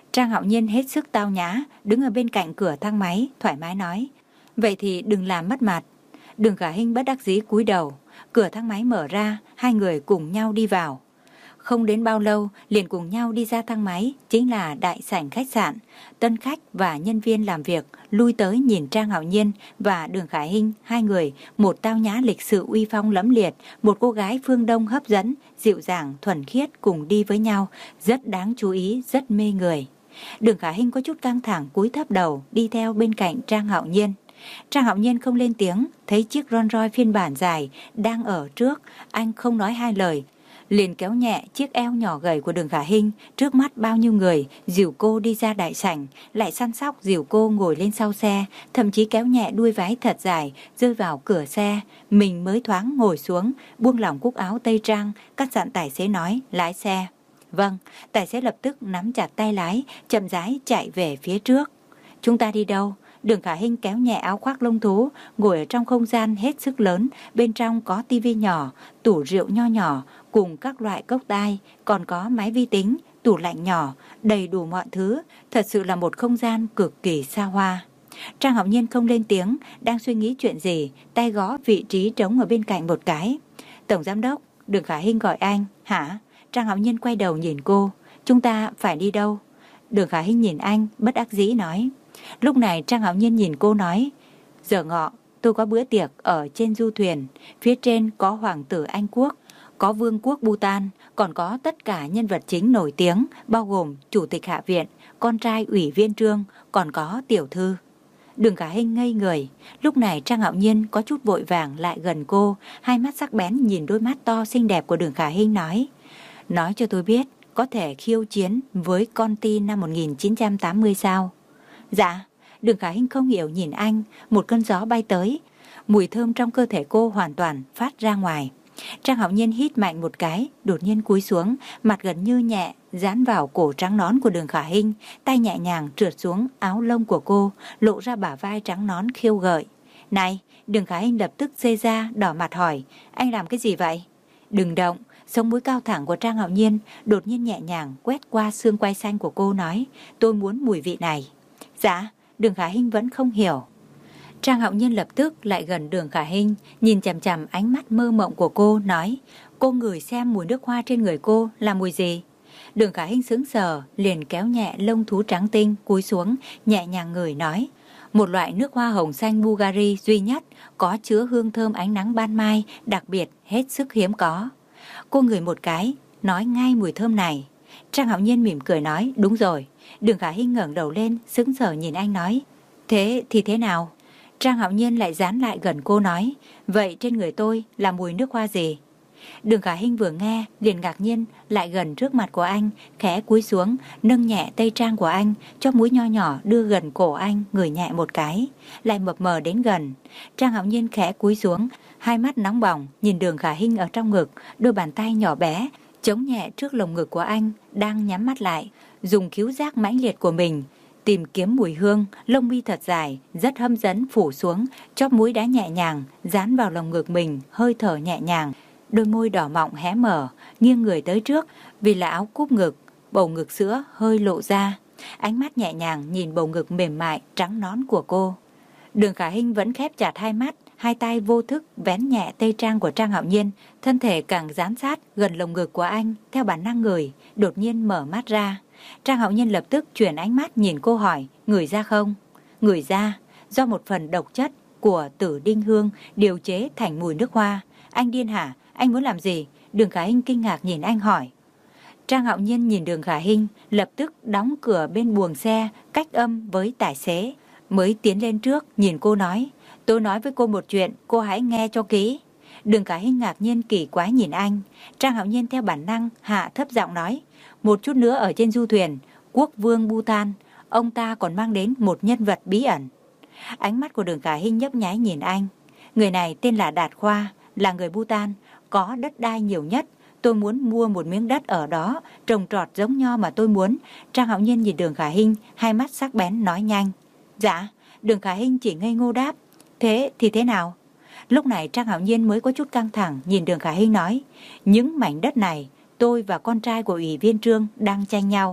Trang Hạo Nhiên hết sức tao nhã, đứng ở bên cạnh cửa thang máy, thoải mái nói. Vậy thì đừng làm mất mặt. Đường Khả Hinh bất đắc dĩ cúi đầu. Cửa thang máy mở ra, hai người cùng nhau đi vào. Không đến bao lâu, liền cùng nhau đi ra thang máy, chính là đại sảnh khách sạn. Tân khách và nhân viên làm việc lui tới nhìn Trang Hạo Nhiên và Đường Khả Hinh, hai người, một tao nhã lịch sự uy phong lẫm liệt, một cô gái phương Đông hấp dẫn, dịu dàng, thuần khiết cùng đi với nhau, rất đáng chú ý, rất mê người. Đường Khả Hinh có chút căng thẳng cúi thấp đầu, đi theo bên cạnh Trang Hạo Nhiên. Trang Hạo Nhiên không lên tiếng, thấy chiếc Rolls Royce phiên bản dài đang ở trước, anh không nói hai lời, liền kéo nhẹ chiếc eo nhỏ gầy của Đường Khả Hinh, trước mắt bao nhiêu người, dìu cô đi ra đại sảnh, lại săn sóc dìu cô ngồi lên sau xe, thậm chí kéo nhẹ đuôi váy thật dài rơi vào cửa xe, mình mới thoáng ngồi xuống, buông lỏng cúc áo tây trang, cắt dặn tài xế nói, lái xe. Vâng, tài xế lập tức nắm chặt tay lái, chậm rãi chạy về phía trước. Chúng ta đi đâu? Đường Khả Hinh kéo nhẹ áo khoác lông thú, ngồi ở trong không gian hết sức lớn, bên trong có tivi nhỏ, tủ rượu nho nhỏ, cùng các loại cốc tai, còn có máy vi tính, tủ lạnh nhỏ, đầy đủ mọi thứ, thật sự là một không gian cực kỳ xa hoa. Trang Hạo Nhiên không lên tiếng, đang suy nghĩ chuyện gì, tay gõ vị trí trống ở bên cạnh một cái. Tổng giám đốc, Đường Khả Hinh gọi anh. Hả? Trang Hạo Nhiên quay đầu nhìn cô. Chúng ta phải đi đâu? Đường Khả Hinh nhìn anh, bất đắc dĩ nói. Lúc này Trang Hạo Nhiên nhìn cô nói, giờ ngọ tôi có bữa tiệc ở trên du thuyền, phía trên có hoàng tử Anh Quốc, có vương quốc Bhutan, còn có tất cả nhân vật chính nổi tiếng, bao gồm chủ tịch hạ viện, con trai ủy viên Trương, còn có tiểu thư. Đường Khả Hinh ngây người, lúc này Trang Hạo Nhiên có chút vội vàng lại gần cô, hai mắt sắc bén nhìn đôi mắt to xinh đẹp của Đường Khả Hinh nói, nói cho tôi biết, có thể khiêu chiến với con ti năm một nghìn chín trăm tám mươi sao? Dạ. Đường Khả Hinh không hiểu nhìn anh, một cơn gió bay tới, mùi thơm trong cơ thể cô hoàn toàn phát ra ngoài. Trang Hạo Nhiên hít mạnh một cái, đột nhiên cúi xuống, mặt gần như nhẹ dán vào cổ trắng nón của Đường Khả Hinh, tay nhẹ nhàng trượt xuống áo lông của cô, lộ ra bả vai trắng nón khiêu gợi. Này, Đường Khả Hinh lập tức xê ra, đỏ mặt hỏi, anh làm cái gì vậy? Đừng động. Sống mũi cao thẳng của Trang Hạo Nhiên đột nhiên nhẹ nhàng quét qua xương quai xanh của cô nói, tôi muốn mùi vị này. Dạ. Đường Khả Hinh vẫn không hiểu. Trang Hạo Nhiên lập tức lại gần Đường Khả Hinh, nhìn chằm chằm ánh mắt mơ mộng của cô, nói, cô ngửi xem mùi nước hoa trên người cô là mùi gì. Đường Khả Hinh sững sờ, liền kéo nhẹ lông thú trắng tinh, cúi xuống, nhẹ nhàng ngửi nói, một loại nước hoa hồng xanh Bulgari duy nhất, có chứa hương thơm ánh nắng ban mai, đặc biệt hết sức hiếm có. Cô ngửi một cái, nói ngay mùi thơm này. Trang Hạo Nhiên mỉm cười nói, đúng rồi. Đường Khả Hinh ngẩng đầu lên, sững sờ nhìn anh nói, thế thì thế nào? Trang Hạo Nhiên lại dán lại gần cô nói, vậy trên người tôi là mùi nước hoa gì? Đường Khả Hinh vừa nghe, liền ngạc nhiên lại gần trước mặt của anh, khẽ cúi xuống, nâng nhẹ tây trang của anh, cho mũi nho nhỏ đưa gần cổ anh, ngửi nhẹ một cái, lại mập mờ đến gần. Trang Hạo Nhiên khẽ cúi xuống, hai mắt nóng bỏng nhìn Đường Khả Hinh ở trong ngực, đôi bàn tay nhỏ bé chống nhẹ trước lồng ngực của anh, đang nhắm mắt lại, dùng khứu giác mãnh liệt của mình tìm kiếm mùi hương. Lông mi thật dài, rất hâm dẫn phủ xuống, chóp mũi đã nhẹ nhàng dán vào lồng ngực mình, hơi thở nhẹ nhàng, đôi môi đỏ mọng hé mở, nghiêng người tới trước, vì là áo cúp ngực, bầu ngực sữa hơi lộ ra, ánh mắt nhẹ nhàng nhìn bầu ngực mềm mại trắng nõn của cô. Đường Khả Hinh vẫn khép chặt hai mắt, hai tay vô thức vén nhẹ tây trang của Trang Hạo Nhiên, thân thể càng dán sát gần lồng ngực của anh, theo bản năng ngửi, đột nhiên mở mắt ra. Trang Hạo Nhiên lập tức chuyển ánh mắt nhìn cô hỏi, ngửi ra không? Ngửi ra, do một phần độc chất của tử đinh hương điều chế thành mùi nước hoa. Anh điên hả? Anh muốn làm gì? Đường Khả Hinh kinh ngạc nhìn anh hỏi. Trang Hạo Nhiên nhìn Đường Khả Hinh, lập tức đóng cửa bên buồng xe, cách âm với tài xế, mới tiến lên trước nhìn cô nói, tôi nói với cô một chuyện, cô hãy nghe cho kỹ. Đường Khả Hinh ngạc nhiên kỳ quái nhìn anh. Trang Hạo Nhiên theo bản năng hạ thấp giọng nói, một chút nữa ở trên du thuyền, quốc vương Bhutan, ông ta còn mang đến một nhân vật bí ẩn. Ánh mắt của Đường Khả Hinh nhấp nháy nhìn anh. Người này tên là Đạt Khoa, là người Bhutan, có đất đai nhiều nhất. Tôi muốn mua một miếng đất ở đó, trồng trọt giống nho mà tôi muốn. Trang Hạo Nhiên nhìn Đường Khả Hinh, hai mắt sắc bén nói nhanh. Dạ. Đường Khả Hinh chỉ ngây ngô đáp, thế thì thế nào? Lúc này Trang Hạo Nhiên mới có chút căng thẳng nhìn Đường Khả Hinh nói, những mảnh đất này tôi và con trai của ủy viên Trương đang tranh nhau.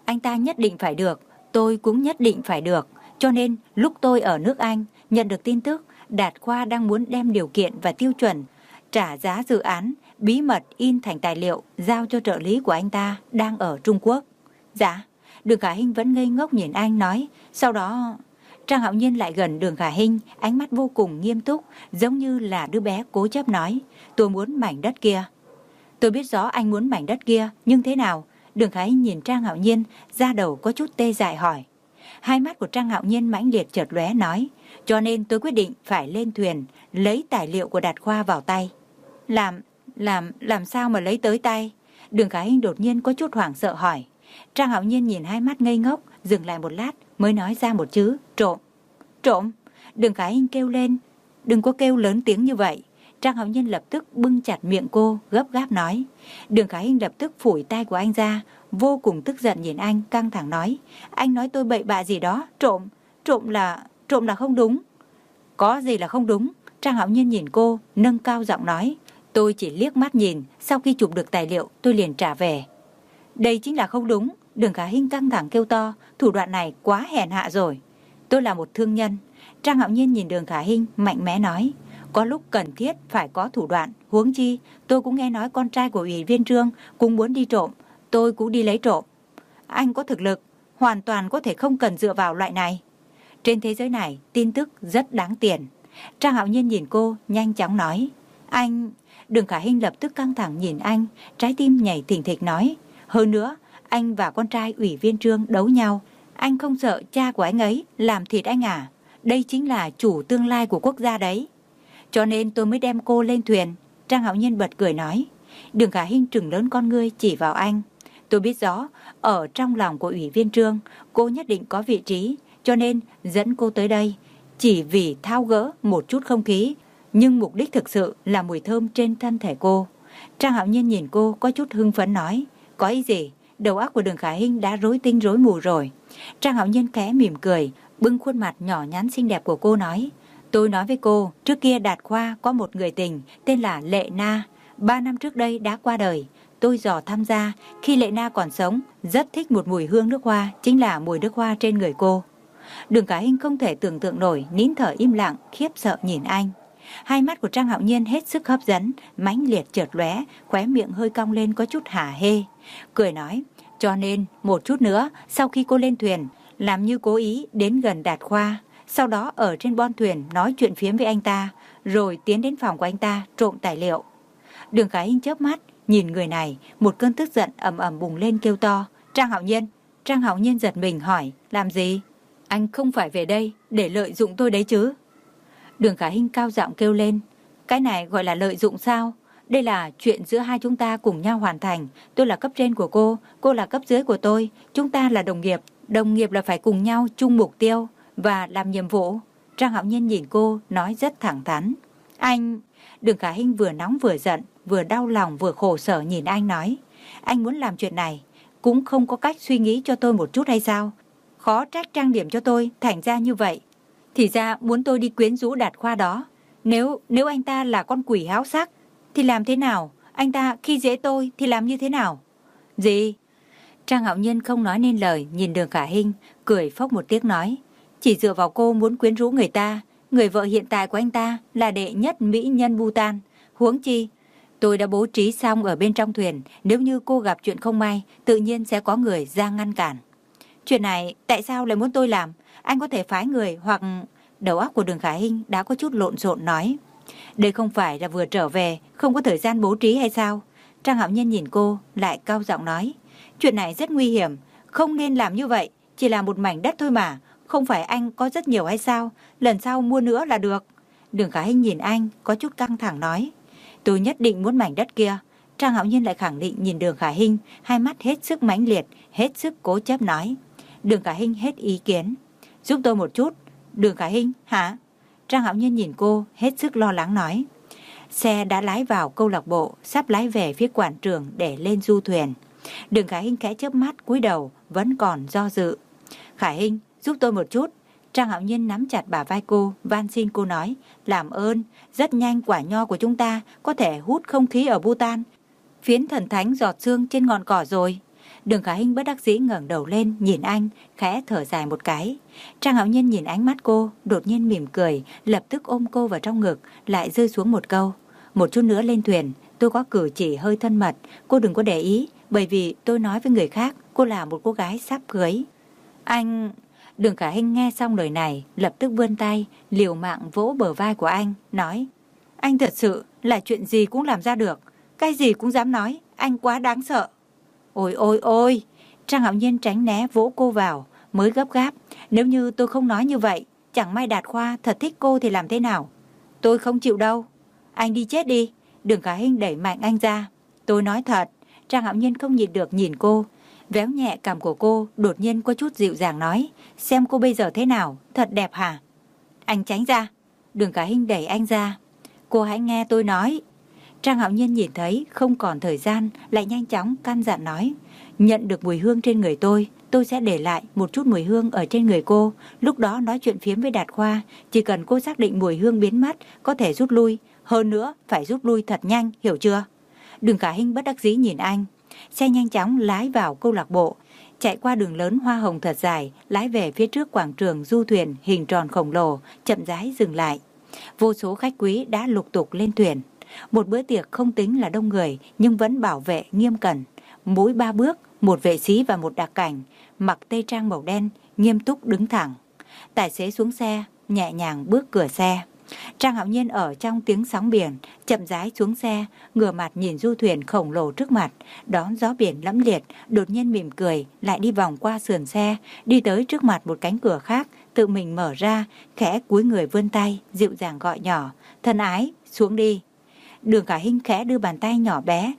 anh ta nhất định phải được, tôi cũng nhất định phải được. Cho nên lúc tôi ở nước Anh nhận được tin tức Đạt Khoa đang muốn đem điều kiện và tiêu chuẩn trả giá dự án bí mật in thành tài liệu giao cho trợ lý của anh ta đang ở Trung Quốc. Dạ. Đường Khả Hinh vẫn ngây ngốc nhìn anh nói. Sau đó Trang Hạo Nhiên lại gần Đường Khả Hinh, ánh mắt vô cùng nghiêm túc, giống như là đứa bé cố chấp nói. Tôi muốn mảnh đất kia. Tôi biết rõ anh muốn mảnh đất kia, nhưng thế nào? Đường Khả Hinh nhìn Trang Hạo Nhiên, da đầu có chút tê dại hỏi. Hai mắt của Trang Hạo Nhiên mãnh liệt chợt lóe nói. Cho nên tôi quyết định phải lên thuyền, lấy tài liệu của Đạt Khoa vào tay. Làm, làm, làm sao mà lấy tới tay? Đường Khả Hinh đột nhiên có chút hoảng sợ hỏi. Trang Hạo Nhiên nhìn hai mắt ngây ngốc, dừng lại một lát mới nói ra một chữ, trộm. Trộm? Đường Khả Hinh kêu lên. Đừng có kêu lớn tiếng như vậy. Trang Hạo Nhiên lập tức bưng chặt miệng cô, gấp gáp nói. Đường Khả Hinh lập tức phủi tay của anh ra, vô cùng tức giận nhìn anh, căng thẳng nói. Anh nói tôi bậy bạ gì đó, trộm, trộm là, trộm là không đúng. Có gì là không đúng? Trang Hạo Nhiên nhìn cô, nâng cao giọng nói. Tôi chỉ liếc mắt nhìn, sau khi chụp được tài liệu tôi liền trả về. Đây chính là không đúng. Đường Khả Hinh căng thẳng kêu to, thủ đoạn này quá hèn hạ rồi. Tôi là một thương nhân. Trang Hạo Nhiên nhìn Đường Khả Hinh mạnh mẽ nói. Có lúc cần thiết phải có thủ đoạn, huống chi tôi cũng nghe nói con trai của ủy viên Trương cũng muốn đi trộm, tôi cũng đi lấy trộm. Anh có thực lực, hoàn toàn có thể không cần dựa vào loại này. Trên thế giới này, tin tức rất đáng tiền. Trang Hạo Nhiên nhìn cô, nhanh chóng nói. Anh... Đường Khả Hinh lập tức căng thẳng nhìn anh, trái tim nhảy thình thịch nói. Hơn nữa, anh và con trai ủy viên Trương đấu nhau. Anh không sợ cha của anh ấy làm thịt anh à? Đây chính là chủ tương lai của quốc gia đấy. Cho nên tôi mới đem cô lên thuyền. Trang Hạo Nhiên bật cười nói. Đường Khả Hinh trừng lớn con ngươi chỉ vào anh. Tôi biết rõ, ở trong lòng của ủy viên Trương, cô nhất định có vị trí, cho nên dẫn cô tới đây. Chỉ vì tháo gỡ một chút không khí, nhưng mục đích thực sự là mùi thơm trên thân thể cô. Trang Hạo Nhiên nhìn cô có chút hưng phấn nói. Có ý gì? Đầu óc của Đường Khả Hinh đã rối tinh rối mù rồi. Trang Hạo Nhiên khẽ mỉm cười, bưng khuôn mặt nhỏ nhắn xinh đẹp của cô nói. Tôi nói với cô, trước kia Đạt Khoa có một người tình tên là Lệ Na. Ba năm trước đây đã qua đời. Tôi dò tham gia, khi Lệ Na còn sống, rất thích một mùi hương nước hoa, chính là mùi nước hoa trên người cô. Đường Khả Hinh không thể tưởng tượng nổi, nín thở im lặng, khiếp sợ nhìn anh. Hai mắt của Trang Hạo Nhiên hết sức hấp dẫn, mãnh liệt chợt lóe, khóe miệng hơi cong lên có chút hả hê. Cười nói, cho nên một chút nữa, sau khi cô lên thuyền, làm như cố ý đến gần Đạt Khoa, sau đó ở trên bon thuyền nói chuyện phiếm với anh ta, rồi tiến đến phòng của anh ta trộm tài liệu. Đường Khả Hinh chớp mắt, nhìn người này, một cơn tức giận ầm ầm bùng lên kêu to. Trang Hạo Nhiên, Trang Hạo Nhiên giật mình hỏi, làm gì? Anh không phải về đây để lợi dụng tôi đấy chứ? Đường Khả Hinh cao giọng kêu lên. Cái này gọi là lợi dụng sao? Đây là chuyện giữa hai chúng ta cùng nhau hoàn thành. Tôi là cấp trên của cô, cô là cấp dưới của tôi. Chúng ta là đồng nghiệp. Đồng nghiệp là phải cùng nhau chung mục tiêu và làm nhiệm vụ. Trang Hạo Nhiên nhìn cô, nói rất thẳng thắn. Anh... Đường Khả Hinh vừa nóng vừa giận, vừa đau lòng vừa khổ sở nhìn anh nói. Anh muốn làm chuyện này, cũng không có cách suy nghĩ cho tôi một chút hay sao? Khó trách trang điểm cho tôi thành ra như vậy. Thì ra muốn tôi đi quyến rũ Đạt Khoa đó. Nếu nếu anh ta là con quỷ háo sắc thì làm thế nào? Anh ta khi dễ tôi thì làm như thế nào? Gì? Trang Hạo Nhiên không nói nên lời, nhìn Đường Khả Hinh, cười phốc một tiếng nói. Chỉ dựa vào cô muốn quyến rũ người ta. Người vợ hiện tại của anh ta là đệ nhất mỹ nhân Bhutan. Huống chi, tôi đã bố trí xong ở bên trong thuyền. Nếu như cô gặp chuyện không may, tự nhiên sẽ có người ra ngăn cản. Chuyện này tại sao lại muốn tôi làm? Anh có thể phái người hoặc... Đầu óc của Đường Khả Hinh đã có chút lộn xộn nói. Đây không phải là vừa trở về, không có thời gian bố trí hay sao? Trang Hạo Nhiên nhìn cô, lại cao giọng nói. Chuyện này rất nguy hiểm, không nên làm như vậy. Chỉ là một mảnh đất thôi mà. Không phải anh có rất nhiều hay sao? Lần sau mua nữa là được. Đường Khả Hinh nhìn anh, có chút căng thẳng nói. Tôi nhất định muốn mảnh đất kia. Trang Hạo Nhiên lại khẳng định nhìn Đường Khả Hinh, hai mắt hết sức mãnh liệt, hết sức cố chấp nói. Đường Khả Hinh hết ý kiến. Giúp tôi một chút. Đường Khả Hinh, hả? Trang Hạo Nhiên nhìn cô, hết sức lo lắng nói. Xe đã lái vào câu lạc bộ, sắp lái về phía quảng trường để lên du thuyền. Đường Khả Hinh khẽ chớp mắt, cúi đầu, vẫn còn do dự. Khả Hinh, giúp tôi một chút. Trang Hạo Nhiên nắm chặt bả vai cô, van xin cô nói. Làm ơn, rất nhanh quả nho của chúng ta có thể hút không khí ở Bhutan. Phiến thần thánh giọt sương trên ngọn cỏ rồi. Đường Khả Hinh bất đắc dĩ ngẩng đầu lên nhìn anh, khẽ thở dài một cái. Trang Hạo Nhiên nhìn ánh mắt cô, đột nhiên mỉm cười, lập tức ôm cô vào trong ngực, lại rơi xuống một câu. Một chút nữa lên thuyền, tôi có cử chỉ hơi thân mật, cô đừng có để ý, bởi vì tôi nói với người khác, cô là một cô gái sắp cưới. Anh... Đường Khả Hinh nghe xong lời này, lập tức vươn tay, liều mạng vỗ bờ vai của anh, nói: Anh thật sự là chuyện gì cũng làm ra được, cái gì cũng dám nói, anh quá đáng sợ. Ôi ôi ôi, Trang Hạo Nhiên tránh né vỗ cô vào, mới gấp gáp. Nếu như tôi không nói như vậy, chẳng may Đạt Khoa thật thích cô thì làm thế nào? Tôi không chịu đâu. Anh đi chết đi. Đường Khả Hinh đẩy mạnh anh ra. Tôi nói thật. Trang Hạo Nhiên không nhịn được nhìn cô, véo nhẹ cằm của cô, đột nhiên có chút dịu dàng nói: Xem cô bây giờ thế nào, thật đẹp hả? Anh tránh ra. Đường Khả Hinh đẩy anh ra. Cô hãy nghe tôi nói. Trang Hạo Nhiên nhìn thấy không còn thời gian, lại nhanh chóng căn dặn nói: Nhận được mùi hương trên người tôi, tôi sẽ để lại một chút mùi hương ở trên người cô. Lúc đó nói chuyện phiếm với Đạt Khoa, chỉ cần cô xác định mùi hương biến mất, có thể rút lui. Hơn nữa, phải rút lui thật nhanh, hiểu chưa? Đường Khả Hinh bất đắc dĩ nhìn anh. Xe nhanh chóng lái vào câu lạc bộ, chạy qua đường lớn hoa hồng thật dài, lái về phía trước quảng trường du thuyền hình tròn khổng lồ, chậm rãi dừng lại. Vô số khách quý đã lục tục lên thuyền. Một bữa tiệc không tính là đông người, nhưng vẫn bảo vệ nghiêm cẩn. Mỗi ba bước, một vệ sĩ và một đặc cảnh, mặc tây trang màu đen, nghiêm túc đứng thẳng. Tài xế xuống xe, nhẹ nhàng bước cửa xe. Trang Hạo Nhiên ở trong tiếng sóng biển, chậm rãi xuống xe, ngửa mặt nhìn du thuyền khổng lồ trước mặt, đón gió biển lẫm liệt, đột nhiên mỉm cười, lại đi vòng qua sườn xe, đi tới trước mặt một cánh cửa khác, tự mình mở ra, khẽ cúi người vươn tay, dịu dàng gọi nhỏ: Thân ái, xuống đi. Đường Khả Hinh khẽ đưa bàn tay nhỏ bé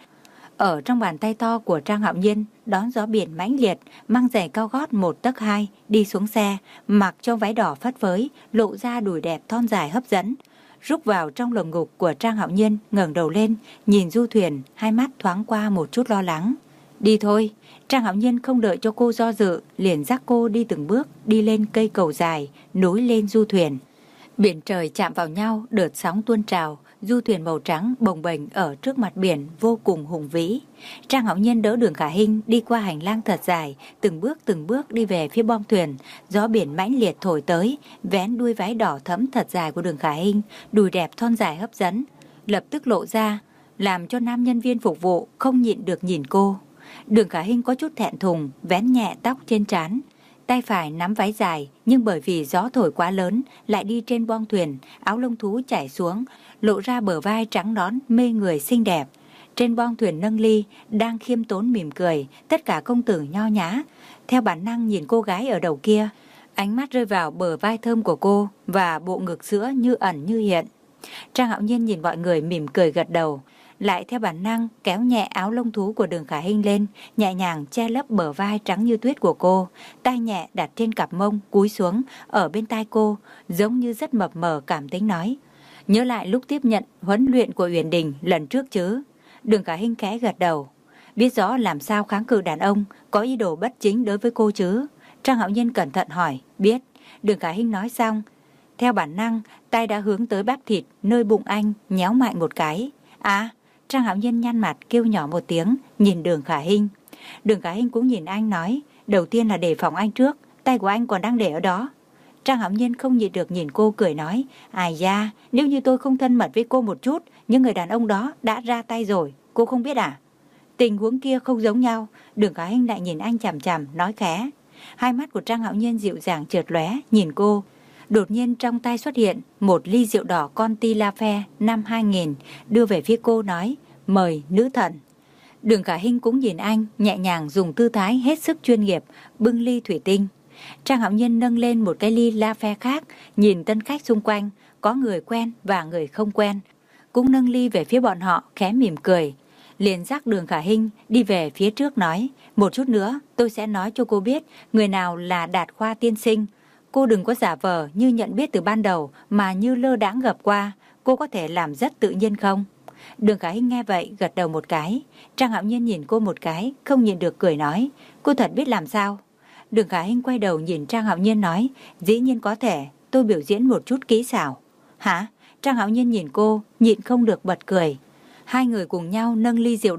ở trong bàn tay to của Trang Hạo Nhiên, đón gió biển mãnh liệt, mang giày cao gót một tấc hai, đi xuống xe, mặc cho váy đỏ phất phới, lộ ra đùi đẹp thon dài hấp dẫn. Rúc vào trong lồng ngực của Trang Hạo Nhiên, ngẩng đầu lên, nhìn du thuyền, hai mắt thoáng qua một chút lo lắng. Đi thôi. Trang Hạo Nhiên không đợi cho cô do dự, liền dắt cô đi từng bước, đi lên cây cầu dài, nối lên du thuyền. Biển trời chạm vào nhau, đợt sóng tuôn trào. Du thuyền màu trắng bồng bềnh ở trước mặt biển vô cùng hùng vĩ. Trang Hạo Nhiên đỡ Đường Khả Hinh đi qua hành lang thật dài, từng bước từng bước đi về phía bong thuyền. Gió biển mãnh liệt thổi tới, vén đuôi váy đỏ thẫm thật dài của Đường Khả Hinh, đùi đẹp thon dài hấp dẫn, lập tức lộ ra, làm cho nam nhân viên phục vụ không nhịn được nhìn cô. Đường Khả Hinh có chút thẹn thùng, vén nhẹ tóc trên trán. Tay phải nắm váy dài, nhưng bởi vì gió thổi quá lớn, lại đi trên boong thuyền, áo lông thú chảy xuống, lộ ra bờ vai trắng nõn mê người xinh đẹp. Trên boong thuyền nâng ly, đang khiêm tốn mỉm cười, tất cả công tử nho nhã. Theo bản năng nhìn cô gái ở đầu kia, ánh mắt rơi vào bờ vai thơm của cô và bộ ngực sữa như ẩn như hiện. Trang Hạo Nhiên nhìn mọi người mỉm cười gật đầu, lại theo bản năng kéo nhẹ áo lông thú của Đường Khả Hinh lên, nhẹ nhàng che lấp bờ vai trắng như tuyết của cô, tay nhẹ đặt trên cặp mông, cúi xuống ở bên tai cô, giống như rất mập mờ cảm tính nói: Nhớ lại lúc tiếp nhận huấn luyện của Uyển Đình lần trước chứ? Đường Khả Hinh khẽ gật đầu, biết rõ làm sao kháng cự đàn ông có ý đồ bất chính đối với cô chứ? Trang Hạo Nhiên cẩn thận hỏi. Biết. Đường Khả Hinh nói xong, theo bản năng tay đã hướng tới bắp thịt nơi bụng anh, nhéo mạnh một cái. À. Trang Hạo Nhiên nhăn mặt kêu nhỏ một tiếng, nhìn Đường Khả Hinh. Đường Khả Hinh cũng nhìn anh nói: Đầu tiên là đề phòng anh trước, tay của anh còn đang để ở đó. Trang Hạo Nhiên không nhịn được nhìn cô cười nói: Ai da, nếu như tôi không thân mật với cô một chút, nhưng người đàn ông đó đã ra tay rồi, cô không biết à? Tình huống kia không giống nhau. Đường Khả Hinh lại nhìn anh chằm chằm, nói khẽ. Hai mắt của Trang Hạo Nhiên dịu dàng chợt lóe, nhìn cô. Đột nhiên trong tay xuất hiện một ly rượu đỏ Conti La Fe năm hai nghìn, đưa về phía cô nói: Mời nữ thần. Đường Khả Hinh cũng nhìn anh, nhẹ nhàng dùng tư thái hết sức chuyên nghiệp, bưng ly thủy tinh. Trang Hạo Nhiên nâng lên một cái ly La Fe khác, nhìn tân khách xung quanh, có người quen và người không quen, cũng nâng ly về phía bọn họ, khẽ mỉm cười. Liền dắt Đường Khả Hinh đi về phía trước nói: Một chút nữa tôi sẽ nói cho cô biết người nào là Đạt Khoa tiên sinh. Cô đừng có giả vờ như nhận biết từ ban đầu mà như lơ đãng gặp qua. Cô có thể làm rất tự nhiên không? Đường Khả Hinh nghe vậy gật đầu một cái. Trang Hạo Nhiên nhìn cô một cái, không nhịn được cười nói: Cô thật biết làm sao? Đường Khả Hinh quay đầu nhìn Trang Hạo Nhiên nói: Dĩ nhiên có thể, tôi biểu diễn một chút kỹ xảo. Hả? Trang Hạo Nhiên nhìn cô, nhịn không được bật cười. Hai người cùng nhau nâng ly rượu đỏ,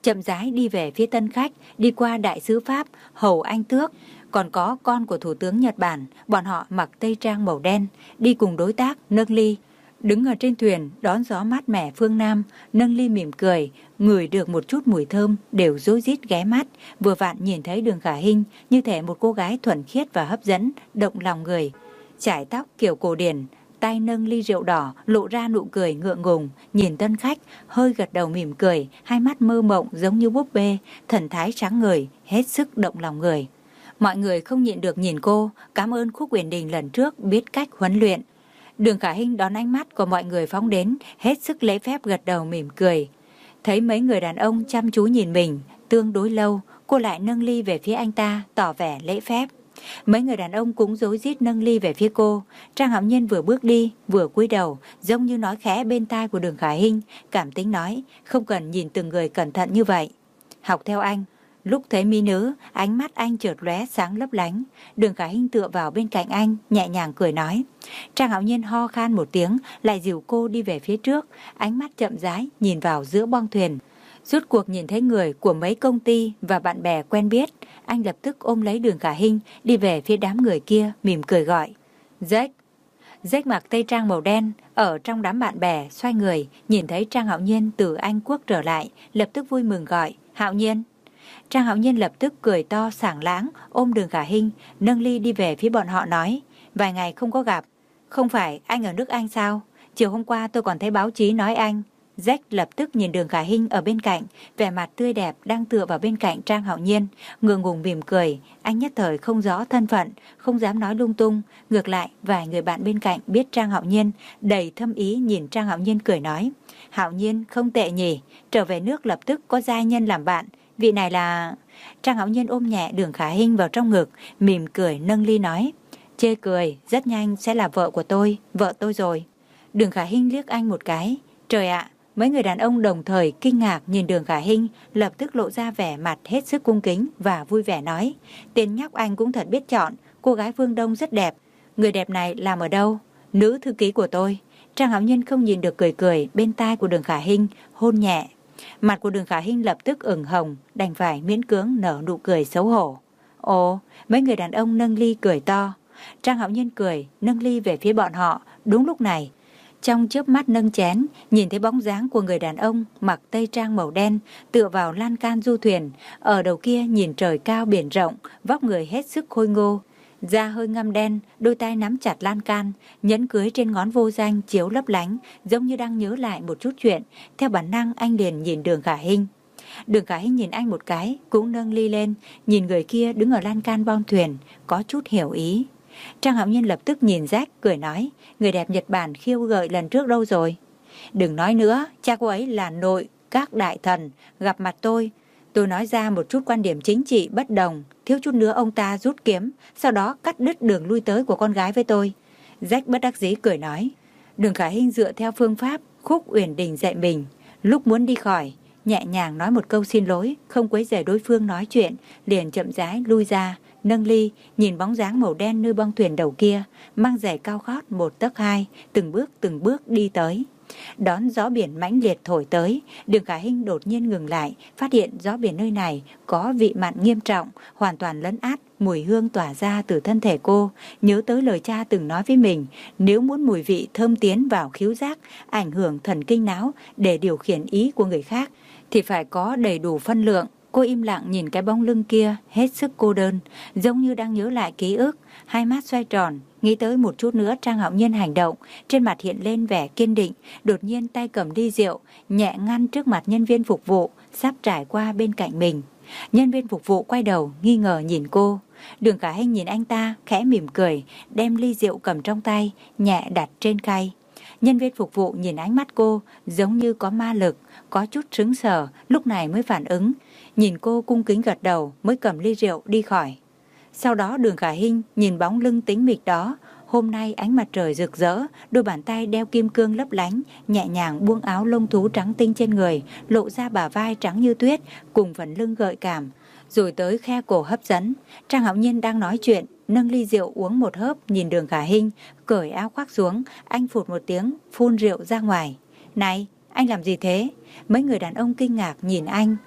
chậm rãi đi về phía tân khách, đi qua đại sứ Pháp, Hầu Anh Tước, còn có con của Thủ tướng Nhật Bản. Bọn họ mặc tây trang màu đen, đi cùng đối tác nâng ly. Đứng ở trên thuyền, đón gió mát mẻ phương Nam, nâng ly mỉm cười, ngửi được một chút mùi thơm, đều rối rít ghé mắt. Vừa vặn nhìn thấy Đường Khả Hinh, như thể một cô gái thuần khiết và hấp dẫn, động lòng người. Chải tóc kiểu cổ điển, tay nâng ly rượu đỏ, lộ ra nụ cười ngượng ngùng, nhìn tân khách, hơi gật đầu mỉm cười, hai mắt mơ mộng giống như búp bê, thần thái sáng ngời, hết sức động lòng người. Mọi người không nhịn được nhìn cô, cảm ơn Khúc Uyển Đình lần trước biết cách huấn luyện. Đường Khả Hinh đón ánh mắt của mọi người phóng đến, hết sức lễ phép gật đầu mỉm cười. Thấy mấy người đàn ông chăm chú nhìn mình, tương đối lâu, cô lại nâng ly về phía anh ta, tỏ vẻ lễ phép. Mấy người đàn ông cũng rối rít nâng ly về phía cô. Trang Hạo Nhiên vừa bước đi, vừa cúi đầu, giống như nói khẽ bên tai của Đường Khả Hinh, cảm tính nói, không cần nhìn từng người cẩn thận như vậy. Học theo anh. Lúc thấy mỹ nữ, ánh mắt anh chợt lóe sáng lấp lánh. Đường Khả Hinh tựa vào bên cạnh anh, nhẹ nhàng cười nói. Trang Hạo Nhiên ho khan một tiếng, lại dìu cô đi về phía trước, ánh mắt chậm rãi nhìn vào giữa boong thuyền. Rốt cuộc nhìn thấy người của mấy công ty và bạn bè quen biết, anh lập tức ôm lấy Đường Khả Hinh, đi về phía đám người kia, mỉm cười gọi. Jack. Jack mặc tây trang màu đen, ở trong đám bạn bè, xoay người, nhìn thấy Trang Hạo Nhiên từ Anh Quốc trở lại, lập tức vui mừng gọi, Hạo Nhiên. Trang Hạo Nhiên lập tức cười to sảng lãng, ôm Đường Khả Hinh, nâng ly đi về phía bọn họ nói, vài ngày không có gặp, không phải anh ở nước Anh sao? Chiều hôm qua tôi còn thấy báo chí nói anh. Jack lập tức nhìn Đường Khả Hinh ở bên cạnh, vẻ mặt tươi đẹp đang tựa vào bên cạnh Trang Hạo Nhiên, ngượng ngùng mỉm cười. Anh nhất thời không rõ thân phận, không dám nói lung tung. Ngược lại, vài người bạn bên cạnh biết Trang Hạo Nhiên, đầy thâm ý nhìn Trang Hạo Nhiên cười nói, Hạo Nhiên không tệ nhỉ, trở về nước lập tức có giai nhân làm bạn. Vị này là... Trang Hạo Nhiên ôm nhẹ Đường Khả Hinh vào trong ngực, mỉm cười nâng ly nói, chê cười, rất nhanh sẽ là vợ của tôi, vợ tôi rồi. Đường Khả Hinh liếc anh một cái, trời ạ. Mấy người đàn ông đồng thời kinh ngạc nhìn Đường Khả Hinh, lập tức lộ ra vẻ mặt hết sức cung kính và vui vẻ nói, tên nhóc anh cũng thật biết chọn, cô gái phương Đông rất đẹp. Người đẹp này làm ở đâu? Nữ thư ký của tôi. Trang Hạo Nhiên không nhìn được cười cười bên tai của Đường Khả Hinh, hôn nhẹ. Mặt của Đường Khả Hinh lập tức ửng hồng, đành phải miễn cưỡng nở nụ cười xấu hổ. Ồ, mấy người đàn ông nâng ly cười to. Trang Hạo Nhiên cười, nâng ly về phía bọn họ. Đúng lúc này, trong chớp mắt nâng chén, nhìn thấy bóng dáng của người đàn ông mặc tây trang màu đen, tựa vào lan can du thuyền, ở đầu kia nhìn trời cao biển rộng, vóc người hết sức khôi ngô, da hơi ngăm đen, đôi tay nắm chặt lan can, nhẫn cưới trên ngón vô danh chiếu lấp lánh, giống như đang nhớ lại một chút chuyện. Theo bản năng anh liền nhìn Đường Khả Hinh. Đường Khả Hinh nhìn anh một cái, cũng nâng ly lên, nhìn người kia đứng ở lan can boong thuyền, có chút hiểu ý. Trang Hạo Nhiên lập tức nhìn Jack cười nói, người đẹp Nhật Bản khiêu gợi lần trước đâu rồi? Đừng nói nữa, cha cô ấy là nội các đại thần, gặp mặt tôi. Tôi nói ra một chút quan điểm chính trị bất đồng, thiếu chút nữa ông ta rút kiếm, sau đó cắt đứt đường lui tới của con gái với tôi. Jack bất đắc dĩ cười nói. Đường Khả Hinh dựa theo phương pháp Khúc Uyển Đình dạy mình, lúc muốn đi khỏi, nhẹ nhàng nói một câu xin lỗi, không quấy rầy đối phương nói chuyện, liền chậm rãi lui ra, nâng ly, nhìn bóng dáng màu đen nơi bong thuyền đầu kia, mang giày cao gót một tấc hai, từng bước từng bước đi tới. Đón gió biển mãnh liệt thổi tới, Đường Khả Hinh đột nhiên ngừng lại, phát hiện gió biển nơi này có vị mặn nghiêm trọng, hoàn toàn lấn át mùi hương tỏa ra từ thân thể cô. Nhớ tới lời cha từng nói với mình, nếu muốn mùi vị thơm tiến vào khứu giác, ảnh hưởng thần kinh não để điều khiển ý của người khác, thì phải có đầy đủ phân lượng. Cô im lặng nhìn cái bóng lưng kia, hết sức cô đơn, giống như đang nhớ lại ký ức, hai mắt xoay tròn, nghĩ tới một chút nữa Trang Hạo Nhiên hành động, trên mặt hiện lên vẻ kiên định, đột nhiên tay cầm ly rượu, nhẹ ngăn trước mặt nhân viên phục vụ, sắp trải qua bên cạnh mình. Nhân viên phục vụ quay đầu, nghi ngờ nhìn cô. Đường Khả Hinh nhìn anh ta, khẽ mỉm cười, đem ly rượu cầm trong tay, nhẹ đặt trên khay. Nhân viên phục vụ nhìn ánh mắt cô, giống như có ma lực, có chút sững sờ, lúc này mới phản ứng. Nhìn cô cung kính gật đầu, mới cầm ly rượu đi khỏi. Sau đó Đường Khả Hinh nhìn bóng lưng tĩnh mịch đó. Hôm nay ánh mặt trời rực rỡ, đôi bàn tay đeo kim cương lấp lánh, nhẹ nhàng buông áo lông thú trắng tinh trên người, lộ ra bả vai trắng như tuyết, cùng phần lưng gợi cảm, rồi tới khe cổ hấp dẫn. Trang Hạo Nhiên đang nói chuyện, nâng ly rượu uống một hớp, nhìn Đường Khả Hinh, cởi áo khoác xuống, anh phụt một tiếng, phun rượu ra ngoài. Này, anh làm gì thế? Mấy người đàn ông kinh ngạc nhìn anh.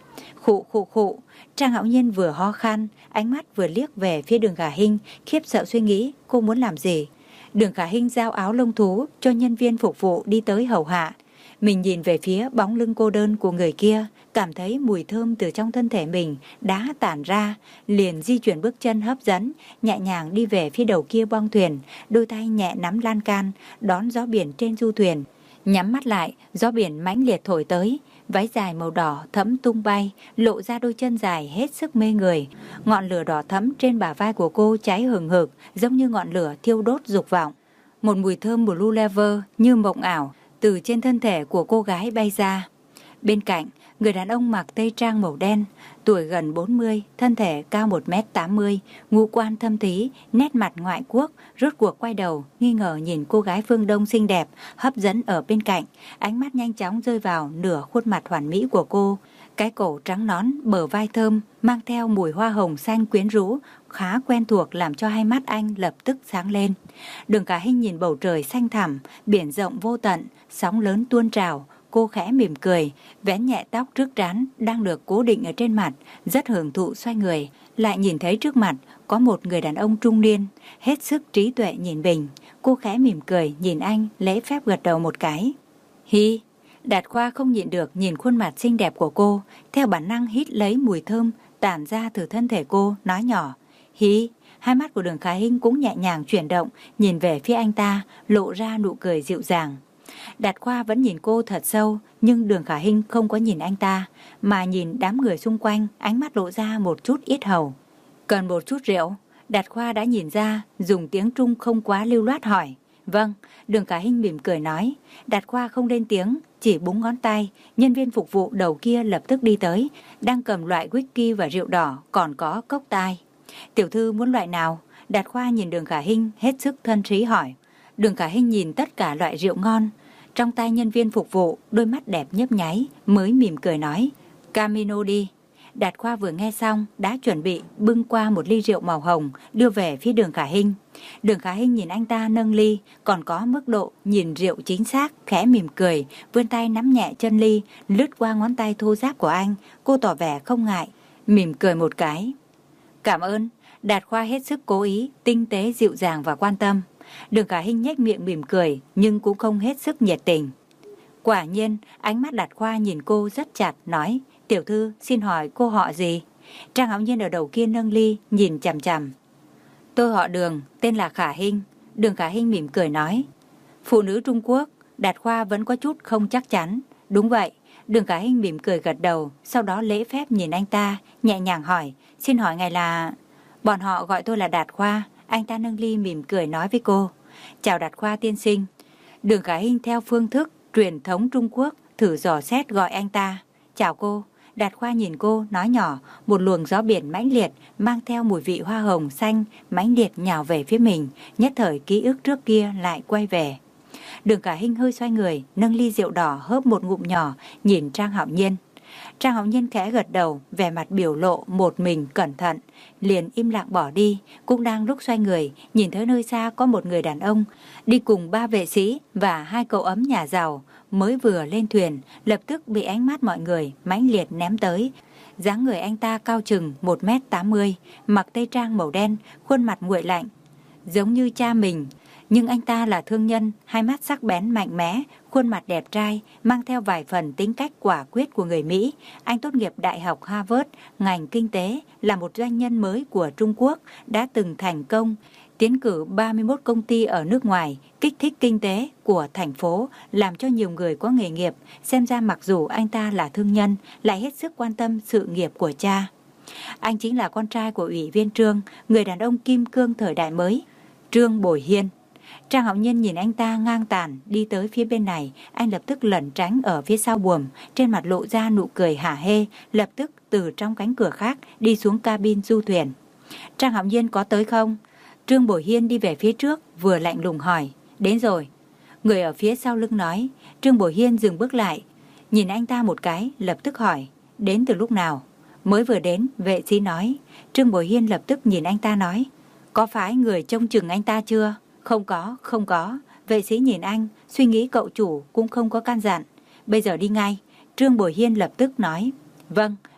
Khụ khụ khụ. Trang Hạo Nhiên vừa ho khan, ánh mắt vừa liếc về phía Đường Khả Hinh, khiếp sợ suy nghĩ cô muốn làm gì. Đường Khả Hinh giao áo lông thú cho nhân viên phục vụ đi tới hầu hạ. Mình nhìn về phía bóng lưng cô đơn của người kia, cảm thấy mùi thơm từ trong thân thể mình đã tản ra, liền di chuyển bước chân hấp dẫn, nhẹ nhàng đi về phía đầu kia boong thuyền, đôi tay nhẹ nắm lan can, đón gió biển trên du thuyền. Nhắm mắt lại, gió biển mãnh liệt thổi tới, váy dài màu đỏ thẫm tung bay, lộ ra đôi chân dài hết sức mê người. Ngọn lửa đỏ thẫm trên bả vai của cô cháy hừng hực, giống như ngọn lửa thiêu đốt dục vọng. Một mùi thơm Blue Lever như mộng ảo từ trên thân thể của cô gái bay ra. Bên cạnh, người đàn ông mặc tây trang màu đen, tuổi gần bốn mươi, thân thể cao một mét tám mươi, ngũ quan thâm thúy, nét mặt ngoại quốc, rốt cuộc quay đầu, nghi ngờ nhìn cô gái phương Đông xinh đẹp, hấp dẫn ở bên cạnh, ánh mắt nhanh chóng rơi vào nửa khuôn mặt hoàn mỹ của cô. Cái cổ trắng nõn, bờ vai thơm, mang theo mùi hoa hồng xanh quyến rũ, khá quen thuộc làm cho hai mắt anh lập tức sáng lên. Đường Khả Hinh nhìn bầu trời xanh thẳm, biển rộng vô tận, sóng lớn tuôn trào. Cô khẽ mỉm cười, vén nhẹ tóc trước trán đang được cố định ở trên mặt, rất hưởng thụ xoay người. Lại nhìn thấy trước mặt có một người đàn ông trung niên, hết sức trí tuệ nhìn mình. Cô khẽ mỉm cười nhìn anh, lễ phép gật đầu một cái. Hi! Đạt Khoa không nhịn được nhìn khuôn mặt xinh đẹp của cô, theo bản năng hít lấy mùi thơm tản ra từ thân thể cô, nói nhỏ. Hi! Hai mắt của Đường Khả Hinh cũng nhẹ nhàng chuyển động, nhìn về phía anh ta, lộ ra nụ cười dịu dàng. Đạt Khoa vẫn nhìn cô thật sâu, nhưng Đường Khả Hinh không có nhìn anh ta, mà nhìn đám người xung quanh, ánh mắt lộ ra một chút yết hầu. Cần một chút rượu? Đạt Khoa đã nhìn ra, dùng tiếng Trung không quá lưu loát hỏi. Vâng, Đường Khả Hinh mỉm cười nói. Đạt Khoa không lên tiếng, chỉ búng ngón tay. Nhân viên phục vụ đầu kia lập tức đi tới, đang cầm loại whisky và rượu đỏ, còn có cốc tai. Tiểu thư muốn loại nào? Đạt Khoa nhìn Đường Khả Hinh hết sức thân trí hỏi. Đường Khả Hinh nhìn tất cả loại rượu ngon. Trong tay nhân viên phục vụ, đôi mắt đẹp nhấp nháy, mới mỉm cười nói. Camino đi. Đạt Khoa vừa nghe xong, đã chuẩn bị bưng qua một ly rượu màu hồng, đưa về phía Đường Khả Hinh. Đường Khả Hinh nhìn anh ta nâng ly, còn có mức độ nhìn rượu chính xác, khẽ mỉm cười, vươn tay nắm nhẹ chân ly, lướt qua ngón tay thô ráp của anh. Cô tỏ vẻ không ngại, mỉm cười một cái. Cảm ơn. Đạt Khoa hết sức cố ý, tinh tế dịu dàng và quan tâm. Đường Khả Hinh nhếch miệng mỉm cười, nhưng cũng không hết sức nhiệt tình. Quả nhiên, ánh mắt Đạt Khoa nhìn cô rất chặt, nói. Tiểu thư, xin hỏi cô họ gì? Trang Hạo Nhiên ở đầu kia nâng ly, nhìn chằm chằm. Tôi họ Đường, tên là Khả Hinh. Đường Khả Hinh mỉm cười nói. Phụ nữ Trung Quốc. Đạt Khoa vẫn có chút không chắc chắn. Đúng vậy. Đường Khả Hinh mỉm cười gật đầu, sau đó lễ phép nhìn anh ta, nhẹ nhàng hỏi. Xin hỏi ngài là... Bọn họ gọi tôi là Đạt Khoa. Anh ta nâng ly mỉm cười nói với cô. Chào Đạt Khoa tiên sinh. Đường Khả Hinh theo phương thức truyền thống Trung Quốc thử dò xét gọi anh ta. Chào cô. Đạt Khoa nhìn cô, nói nhỏ, một luồng gió biển mãnh liệt, mang theo mùi vị hoa hồng xanh, mãnh liệt nhào về phía mình, nhất thời ký ức trước kia lại quay về. Đường Khả Hinh hơi xoay người, nâng ly rượu đỏ hớp một ngụm nhỏ, nhìn Trang Hạo Nhiên. Trang Hạo Nhiên khẽ gật đầu, vẻ mặt biểu lộ một mình cẩn thận, liền im lặng bỏ đi. Cũng đang lúc xoay người, nhìn thấy nơi xa có một người đàn ông, đi cùng ba vệ sĩ và hai cậu ấm nhà giàu, mới vừa lên thuyền, lập tức bị ánh mắt mọi người mãnh liệt ném tới. Dáng người anh ta cao chừng một mét tám mươi, mặc tây trang màu đen, khuôn mặt nguội lạnh, giống như cha mình. Nhưng anh ta là thương nhân, hai mắt sắc bén mạnh mẽ, khuôn mặt đẹp trai, mang theo vài phần tính cách quả quyết của người Mỹ. Anh tốt nghiệp Đại học Harvard, ngành kinh tế, là một doanh nhân mới của Trung Quốc, đã từng thành công tiến cử ba mươi mốt công ty ở nước ngoài, kích thích kinh tế của thành phố, làm cho nhiều người có nghề nghiệp. Xem ra mặc dù anh ta là thương nhân, lại hết sức quan tâm sự nghiệp của cha. Anh chính là con trai của Ủy viên Trương, người đàn ông kim cương thời đại mới, Trương Bồi Hiên. Trang Hạo Nhiên nhìn anh ta ngang tàn đi tới phía bên này, anh lập tức lẩn tránh ở phía sau buồm, trên mặt lộ ra nụ cười hả hê, lập tức từ trong cánh cửa khác đi xuống cabin du thuyền. Trang Hạo Nhiên có tới không? Trương Bồi Hiên đi về phía trước, vừa lạnh lùng hỏi. Đến rồi. Người ở phía sau lưng nói. Trương Bồi Hiên dừng bước lại, nhìn anh ta một cái, lập tức hỏi. Đến từ lúc nào? Mới vừa đến, vệ sĩ nói. Trương Bồi Hiên lập tức nhìn anh ta nói. Có phải người trông chừng anh ta chưa? Không có, không có. Vệ sĩ nhìn anh, suy nghĩ cậu chủ cũng không có can dặn. Bây giờ đi ngay. Trương Bồi Hiên lập tức nói. Vâng,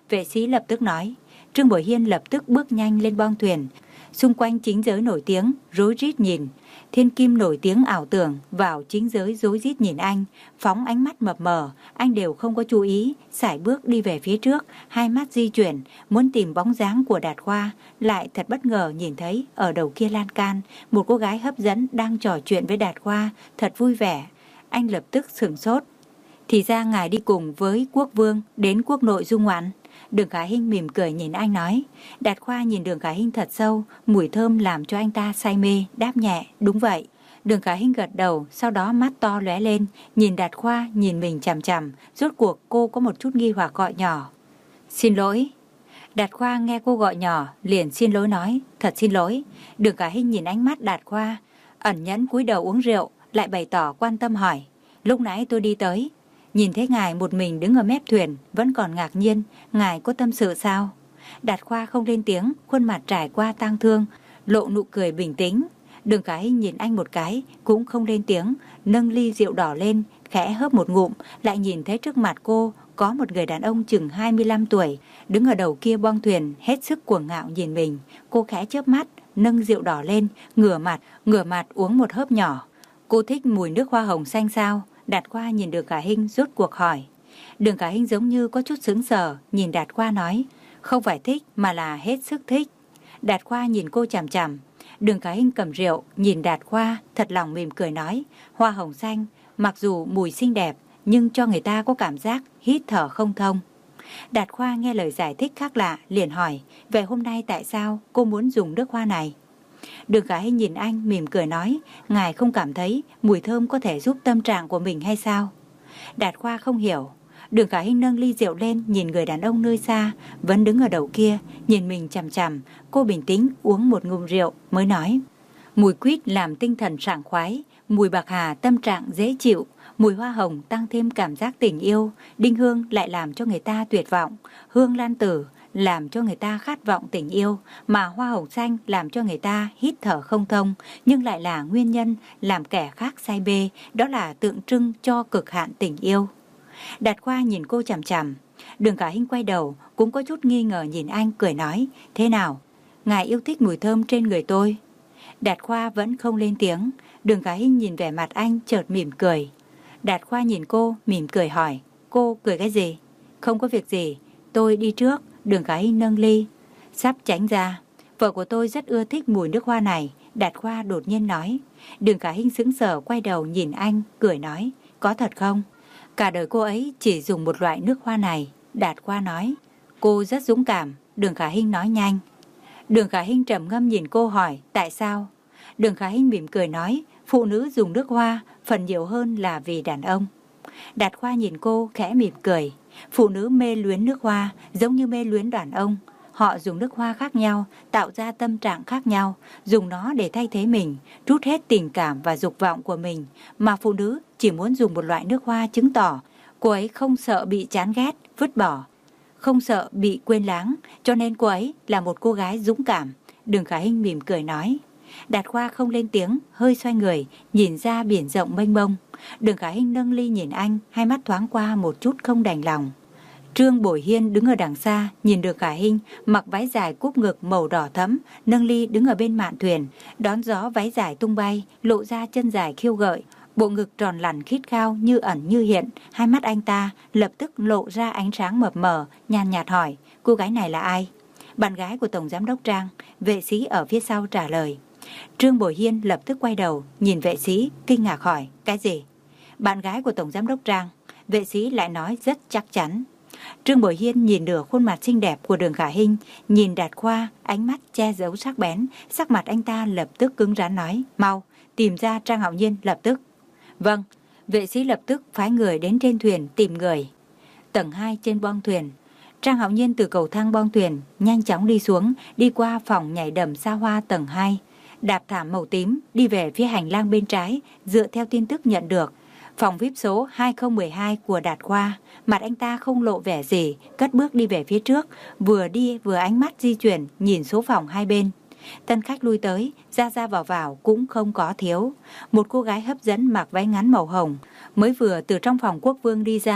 Vệ sĩ lập tức nói. Trương Bội Hiên lập tức bước nhanh lên bong thuyền. Xung quanh chính giới nổi tiếng, rối rít nhìn. Thiên Kim nổi tiếng ảo tưởng vào chính giới rối rít nhìn anh, phóng ánh mắt mập mờ, anh đều không có chú ý, sải bước đi về phía trước, hai mắt di chuyển, muốn tìm bóng dáng của Đạt Khoa, lại thật bất ngờ nhìn thấy ở đầu kia lan can, một cô gái hấp dẫn đang trò chuyện với Đạt Khoa, thật vui vẻ. Anh lập tức sửng sốt. Thì ra ngài đi cùng với quốc vương đến quốc nội du ngoạn. Đường Khả Hinh mỉm cười nhìn anh nói. Đạt Khoa nhìn Đường Khả Hinh thật sâu, mùi thơm làm cho anh ta say mê, đáp nhẹ, đúng vậy. Đường Khả Hinh gật đầu, sau đó mắt to lóe lên, nhìn Đạt Khoa, nhìn mình chằm chằm, rốt cuộc cô có một chút nghi hoặc gọi nhỏ. Xin lỗi. Đạt Khoa nghe cô gọi nhỏ, liền xin lỗi nói, thật xin lỗi. Đường Khả Hinh nhìn ánh mắt Đạt Khoa, ẩn nhẫn cúi đầu uống rượu, lại bày tỏ quan tâm hỏi. Lúc nãy tôi đi tới, nhìn thấy ngài một mình đứng ở mép thuyền, vẫn còn ngạc nhiên, ngài có tâm sự sao? Đạt Khoa không lên tiếng, khuôn mặt trải qua tang thương, lộ nụ cười bình tĩnh. Đường Khả Hinh nhìn anh một cái, cũng không lên tiếng, nâng ly rượu đỏ lên, khẽ hớp một ngụm, lại nhìn thấy trước mặt cô có một người đàn ông chừng hai mươi lăm tuổi, đứng ở đầu kia bong thuyền, hết sức cuồng ngạo nhìn mình. Cô khẽ chớp mắt, nâng rượu đỏ lên, ngửa mặt, ngửa mặt uống một hớp nhỏ. Cô thích mùi nước hoa hồng xanh sao? Đạt Khoa nhìn Đường Khả Hinh rốt cuộc hỏi. Đường Khả Hinh giống như có chút sững sờ, nhìn Đạt Khoa nói, không phải thích mà là hết sức thích. Đạt Khoa nhìn cô chằm chằm. Đường Khả Hinh cầm rượu, nhìn Đạt Khoa, thật lòng mỉm cười nói, hoa hồng xanh, mặc dù mùi xinh đẹp, nhưng cho người ta có cảm giác hít thở không thông. Đạt Khoa nghe lời giải thích khác lạ, liền hỏi, vậy hôm nay tại sao cô muốn dùng nước hoa này? Đường Khả Hinh nhìn anh mỉm cười nói, ngài không cảm thấy mùi thơm có thể giúp tâm trạng của mình hay sao? Đạt Khoa không hiểu. Đường Khả Hinh nâng ly rượu lên, nhìn người đàn ông nơi xa vẫn đứng ở đầu kia, nhìn mình chằm chằm. Cô bình tĩnh uống một ngụm rượu mới nói, mùi quýt làm tinh thần sảng khoái, mùi bạc hà tâm trạng dễ chịu, mùi hoa hồng tăng thêm cảm giác tình yêu, đinh hương lại làm cho người ta tuyệt vọng, hương lan tử làm cho người ta khát vọng tình yêu, mà hoa hồng xanh làm cho người ta hít thở không thông, nhưng lại là nguyên nhân làm kẻ khác say mê, đó là tượng trưng cho cực hạn tình yêu. Đạt Khoa nhìn cô chằm chằm. Đường Khả Hinh quay đầu, cũng có chút nghi ngờ nhìn anh, cười nói, thế nào? Ngài yêu thích mùi thơm trên người tôi? Đạt Khoa vẫn không lên tiếng. Đường Khả Hinh nhìn vẻ mặt anh chợt mỉm cười. Đạt Khoa nhìn cô, mỉm cười hỏi, cô cười cái gì? Không có việc gì, tôi đi trước. Đường Khả Hinh nâng ly, sắp tránh ra. Vợ của tôi rất ưa thích mùi nước hoa này, Đạt Khoa đột nhiên nói. Đường Khả Hinh sững sờ quay đầu nhìn anh, cười nói, có thật không? Cả đời cô ấy chỉ dùng một loại nước hoa này, Đạt Khoa nói. Cô rất dũng cảm, Đường Khả Hinh nói nhanh. Đường Khả Hinh trầm ngâm nhìn cô hỏi, tại sao? Đường Khả Hinh mỉm cười nói, phụ nữ dùng nước hoa phần nhiều hơn là vì đàn ông. Đạt Khoa nhìn cô khẽ mỉm cười. Phụ nữ mê luyến nước hoa giống như mê luyến đàn ông. Họ dùng nước hoa khác nhau, tạo ra tâm trạng khác nhau, dùng nó để thay thế mình, trút hết tình cảm và dục vọng của mình. Mà phụ nữ chỉ muốn dùng một loại nước hoa chứng tỏ cô ấy không sợ bị chán ghét, vứt bỏ, không sợ bị quên lãng, cho nên cô ấy là một cô gái dũng cảm. Đường Khả Hinh mỉm cười nói. Đạt Khoa không lên tiếng, hơi xoay người, nhìn ra biển rộng mênh mông. Đường Khả Hinh nâng ly nhìn anh, hai mắt thoáng qua một chút không đành lòng. Trương Bội Hiên đứng ở đằng xa, nhìn Đường Khả Hinh mặc váy dài cúp ngực màu đỏ thẫm, nâng ly đứng ở bên mạn thuyền, đón gió váy dài tung bay, lộ ra chân dài khiêu gợi, bộ ngực tròn lẳn khít khao như ẩn như hiện. Hai mắt anh ta lập tức lộ ra ánh sáng mập mờ, nhàn nhạt hỏi, cô gái này là ai? Bạn gái của Tổng Giám đốc Trang, vệ sĩ ở phía sau trả lời. Trương Bội Hiên lập tức quay đầu, nhìn vệ sĩ, kinh ngạc hỏi, cái gì? Bạn gái của Tổng Giám đốc Trang, vệ sĩ lại nói rất chắc chắn. Trương Bội Hiên nhìn nửa khuôn mặt xinh đẹp của Đường Khả Hinh, nhìn Đạt Khoa, ánh mắt che giấu sắc bén, sắc mặt anh ta lập tức cứng rắn nói, mau, tìm ra Trang Hạo Nhiên lập tức. Vâng, vệ sĩ lập tức phái người đến trên thuyền tìm người. Tầng hai trên bong thuyền, Trang Hạo Nhiên từ cầu thang bong thuyền nhanh chóng đi xuống, đi qua phòng nhảy đầm xa hoa tầng hai, đạp thảm màu tím, đi về phía hành lang bên trái, dựa theo tin tức nhận được. Phòng vi ai pi số hai không một hai của Đạt Khoa, mặt anh ta không lộ vẻ gì, cất bước đi về phía trước, vừa đi vừa ánh mắt di chuyển, nhìn số phòng hai bên. Tân khách lui tới, ra ra vào vào cũng không có thiếu. Một cô gái hấp dẫn mặc váy ngắn màu hồng, mới vừa từ trong phòng quốc vương đi ra,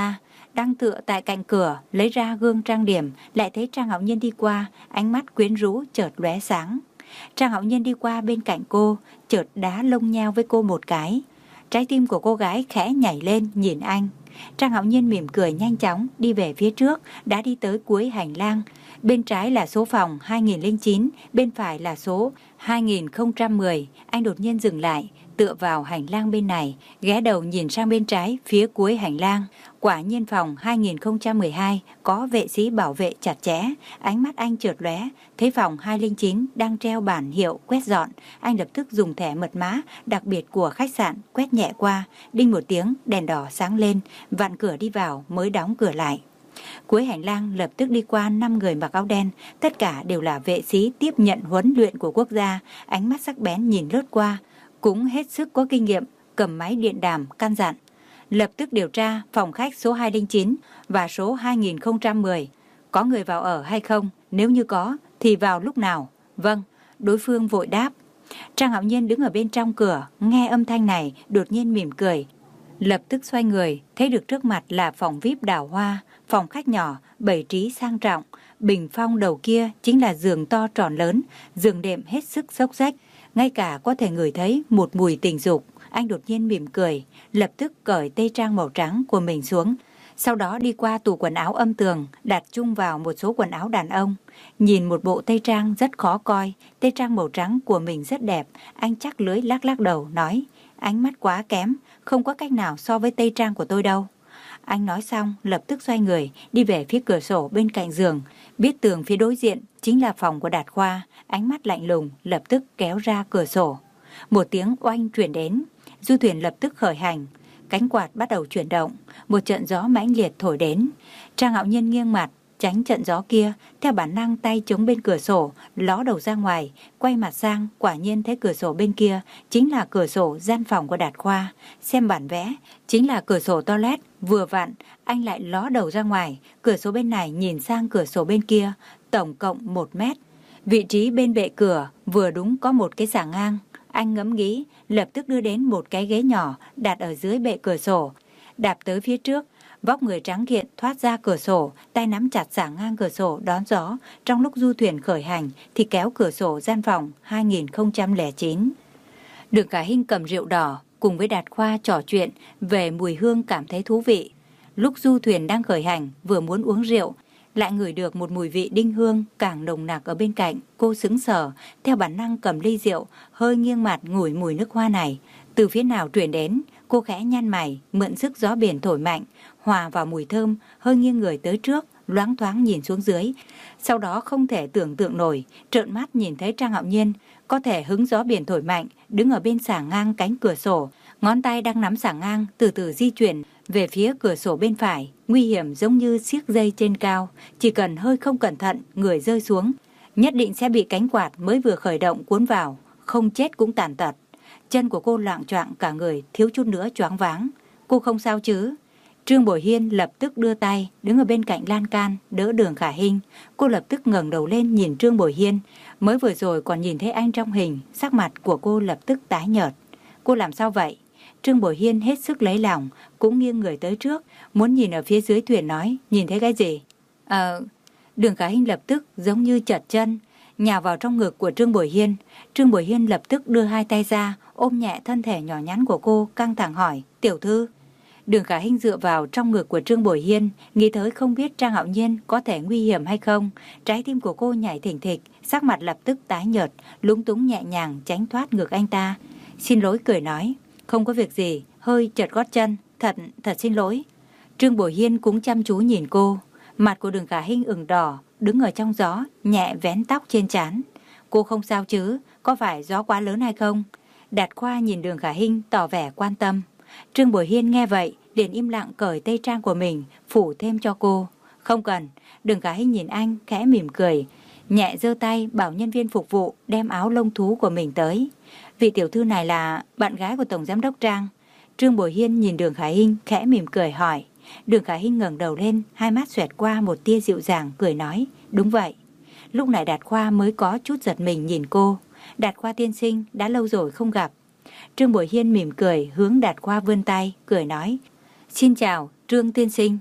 đang tựa tại cạnh cửa, lấy ra gương trang điểm, lại thấy Trang Hạo Nhiên đi qua, ánh mắt quyến rũ chợt lóe sáng. Trang Hạo Nhiên đi qua bên cạnh cô, chợt đá lông nheo với cô một cái. Trái tim của cô gái khẽ nhảy lên nhìn anh. Trang Hạo Nhiên mỉm cười nhanh chóng đi về phía trước, đã đi tới cuối hành lang. Bên trái là số phòng hai nghìn lẻ chín, bên phải là số hai nghìn không trăm mười. Anh đột nhiên dừng lại, tựa vào hành lang bên này, ghé đầu nhìn sang bên trái phía cuối hành lang. Quả nhiên phòng hai nghìn không trăm mười hai có vệ sĩ bảo vệ chặt chẽ. Ánh mắt anh chợt lóe, thấy phòng hai không chín đang treo bản hiệu quét dọn. Anh lập tức dùng thẻ mật mã đặc biệt của khách sạn quét nhẹ qua. Đinh một tiếng, đèn đỏ sáng lên, vặn cửa đi vào mới đóng cửa lại. Cuối hành lang lập tức đi qua năm người mặc áo đen, tất cả đều là vệ sĩ tiếp nhận huấn luyện của quốc gia. Ánh mắt sắc bén nhìn lướt qua, cũng hết sức có kinh nghiệm, cầm máy điện đàm căn dặn: lập tức điều tra phòng khách số hai không chín và số hai nghìn không trăm mười. Có người vào ở hay không? Nếu như có thì vào lúc nào? Vâng, đối phương vội đáp. Trang Hạo Nhiên đứng ở bên trong cửa, nghe âm thanh này đột nhiên mỉm cười. Lập tức xoay người, thấy được trước mặt là phòng vi ai pi đào hoa, phòng khách nhỏ, bày trí sang trọng. Bình phong đầu kia chính là giường to tròn lớn, giường đệm hết sức xốc xách, ngay cả có thể ngửi thấy một mùi tình dục. Anh đột nhiên mỉm cười, lập tức cởi tây trang màu trắng của mình xuống. Sau đó đi qua tủ quần áo âm tường, đặt chung vào một số quần áo đàn ông. Nhìn một bộ tây trang rất khó coi, tây trang màu trắng của mình rất đẹp. Anh chắc lưỡi lắc lắc đầu, nói: ánh mắt quá kém, không có cách nào so với tây trang của tôi đâu. Anh nói xong, lập tức xoay người, đi về phía cửa sổ bên cạnh giường. Biết tường phía đối diện chính là phòng của Đạt Khoa, ánh mắt lạnh lùng, lập tức kéo ra cửa sổ. Một tiếng oanh truyền đến, du thuyền lập tức khởi hành. Cánh quạt bắt đầu chuyển động, một trận gió mãnh liệt thổi đến. Trang Hạo Nhiên nghiêng mặt, tránh trận gió kia, theo bản năng tay chống bên cửa sổ, ló đầu ra ngoài, quay mặt sang, quả nhiên thấy cửa sổ bên kia chính là cửa sổ gian phòng của Đạt Khoa. Xem bản vẽ, chính là cửa sổ toilet, vừa vặn, anh lại ló đầu ra ngoài, cửa sổ bên này nhìn sang cửa sổ bên kia, tổng cộng một mét. Vị trí bên bệ cửa vừa đúng có một cái xà ngang. Anh ngẫm nghĩ, lập tức đưa đến một cái ghế nhỏ đặt ở dưới bệ cửa sổ, đạp tới phía trước, vóc người trắng kiện thoát ra cửa sổ, tay nắm chặt xà ngang cửa sổ đón gió. Trong lúc du thuyền khởi hành thì kéo cửa sổ gian phòng hai nghìn không trăm lẻ chín. Đường Khả Hinh cầm rượu đỏ cùng với Đạt Khoa trò chuyện về mùi hương cảm thấy thú vị. Lúc du thuyền đang khởi hành, vừa muốn uống rượu, lại ngửi được một mùi vị đinh hương càng nồng nặc ở bên cạnh. Cô sững sờ, theo bản năng cầm ly rượu, hơi nghiêng mặt ngửi mùi nước hoa này. Từ phía nào truyền đến, cô khẽ nhăn mày, mượn sức gió biển thổi mạnh, hòa vào mùi thơm, hơi nghiêng người tới trước, loáng thoáng nhìn xuống dưới. Sau đó không thể tưởng tượng nổi, trợn mắt nhìn thấy Trang Hạo Nhiên có thể hứng gió biển thổi mạnh, đứng ở bên xà ngang cánh cửa sổ, ngón tay đang nắm xà ngang từ từ di chuyển về phía cửa sổ bên phải, nguy hiểm giống như xiếc dây trên cao, chỉ cần hơi không cẩn thận, người rơi xuống, nhất định sẽ bị cánh quạt mới vừa khởi động cuốn vào, không chết cũng tàn tật. Chân của cô loạng choạng cả người, thiếu chút nữa choáng váng. Cô không sao chứ? Trương Bội Hiên lập tức đưa tay, đứng ở bên cạnh lan can, đỡ Đường Khả Hinh. Cô lập tức ngẩng đầu lên nhìn Trương Bội Hiên, mới vừa rồi còn nhìn thấy anh trong hình, sắc mặt của cô lập tức tái nhợt. Cô làm sao vậy? Trương Bội Hiên hết sức lấy lòng, cũng nghiêng người tới trước, muốn nhìn ở phía dưới thuyền, nói: nhìn thấy cái gì? Ờ... Đường Khả Hinh lập tức giống như chật chân, nhào vào trong ngực của Trương Bội Hiên. Trương Bội Hiên lập tức đưa hai tay ra, ôm nhẹ thân thể nhỏ nhắn của cô, căng thẳng hỏi: tiểu thư? Đường Khả Hinh dựa vào trong ngực của Trương Bội Hiên, nghĩ tới không biết Trang Hạo Nhiên có thể nguy hiểm hay không. Trái tim của cô nhảy thình thịch, sắc mặt lập tức tái nhợt, lúng túng nhẹ nhàng tránh thoát ngực anh ta. Xin lỗi cười nói: không có việc gì, hơi trật gót chân, thật, thật xin lỗi. Trương Bội Hiên cũng chăm chú nhìn cô, mặt của Đường Khả Hinh ửng đỏ, đứng ở trong gió, nhẹ vén tóc trên trán. Cô không sao chứ, có phải gió quá lớn hay không? Đạt Khoa nhìn Đường Khả Hinh tỏ vẻ quan tâm. Trương Bội Hiên nghe vậy, liền im lặng cởi tây trang của mình, phủ thêm cho cô. Không cần. Đường Khả Hinh nhìn anh, khẽ mỉm cười, nhẹ giơ tay bảo nhân viên phục vụ đem áo lông thú của mình tới. Vị tiểu thư này là bạn gái của Tổng Giám đốc Trang. Trương Bội Hiên nhìn Đường Khả Hinh, khẽ mỉm cười hỏi. Đường Khả Hinh ngẩng đầu lên, hai mắt xoẹt qua một tia dịu dàng, cười nói: đúng vậy. Lúc này Đạt Khoa mới có chút giật mình nhìn cô. Đạt Khoa tiên sinh, đã lâu rồi không gặp. Trương Bội Hiên mỉm cười hướng Đạt Khoa vươn tay, cười nói: xin chào, Trương tiên sinh.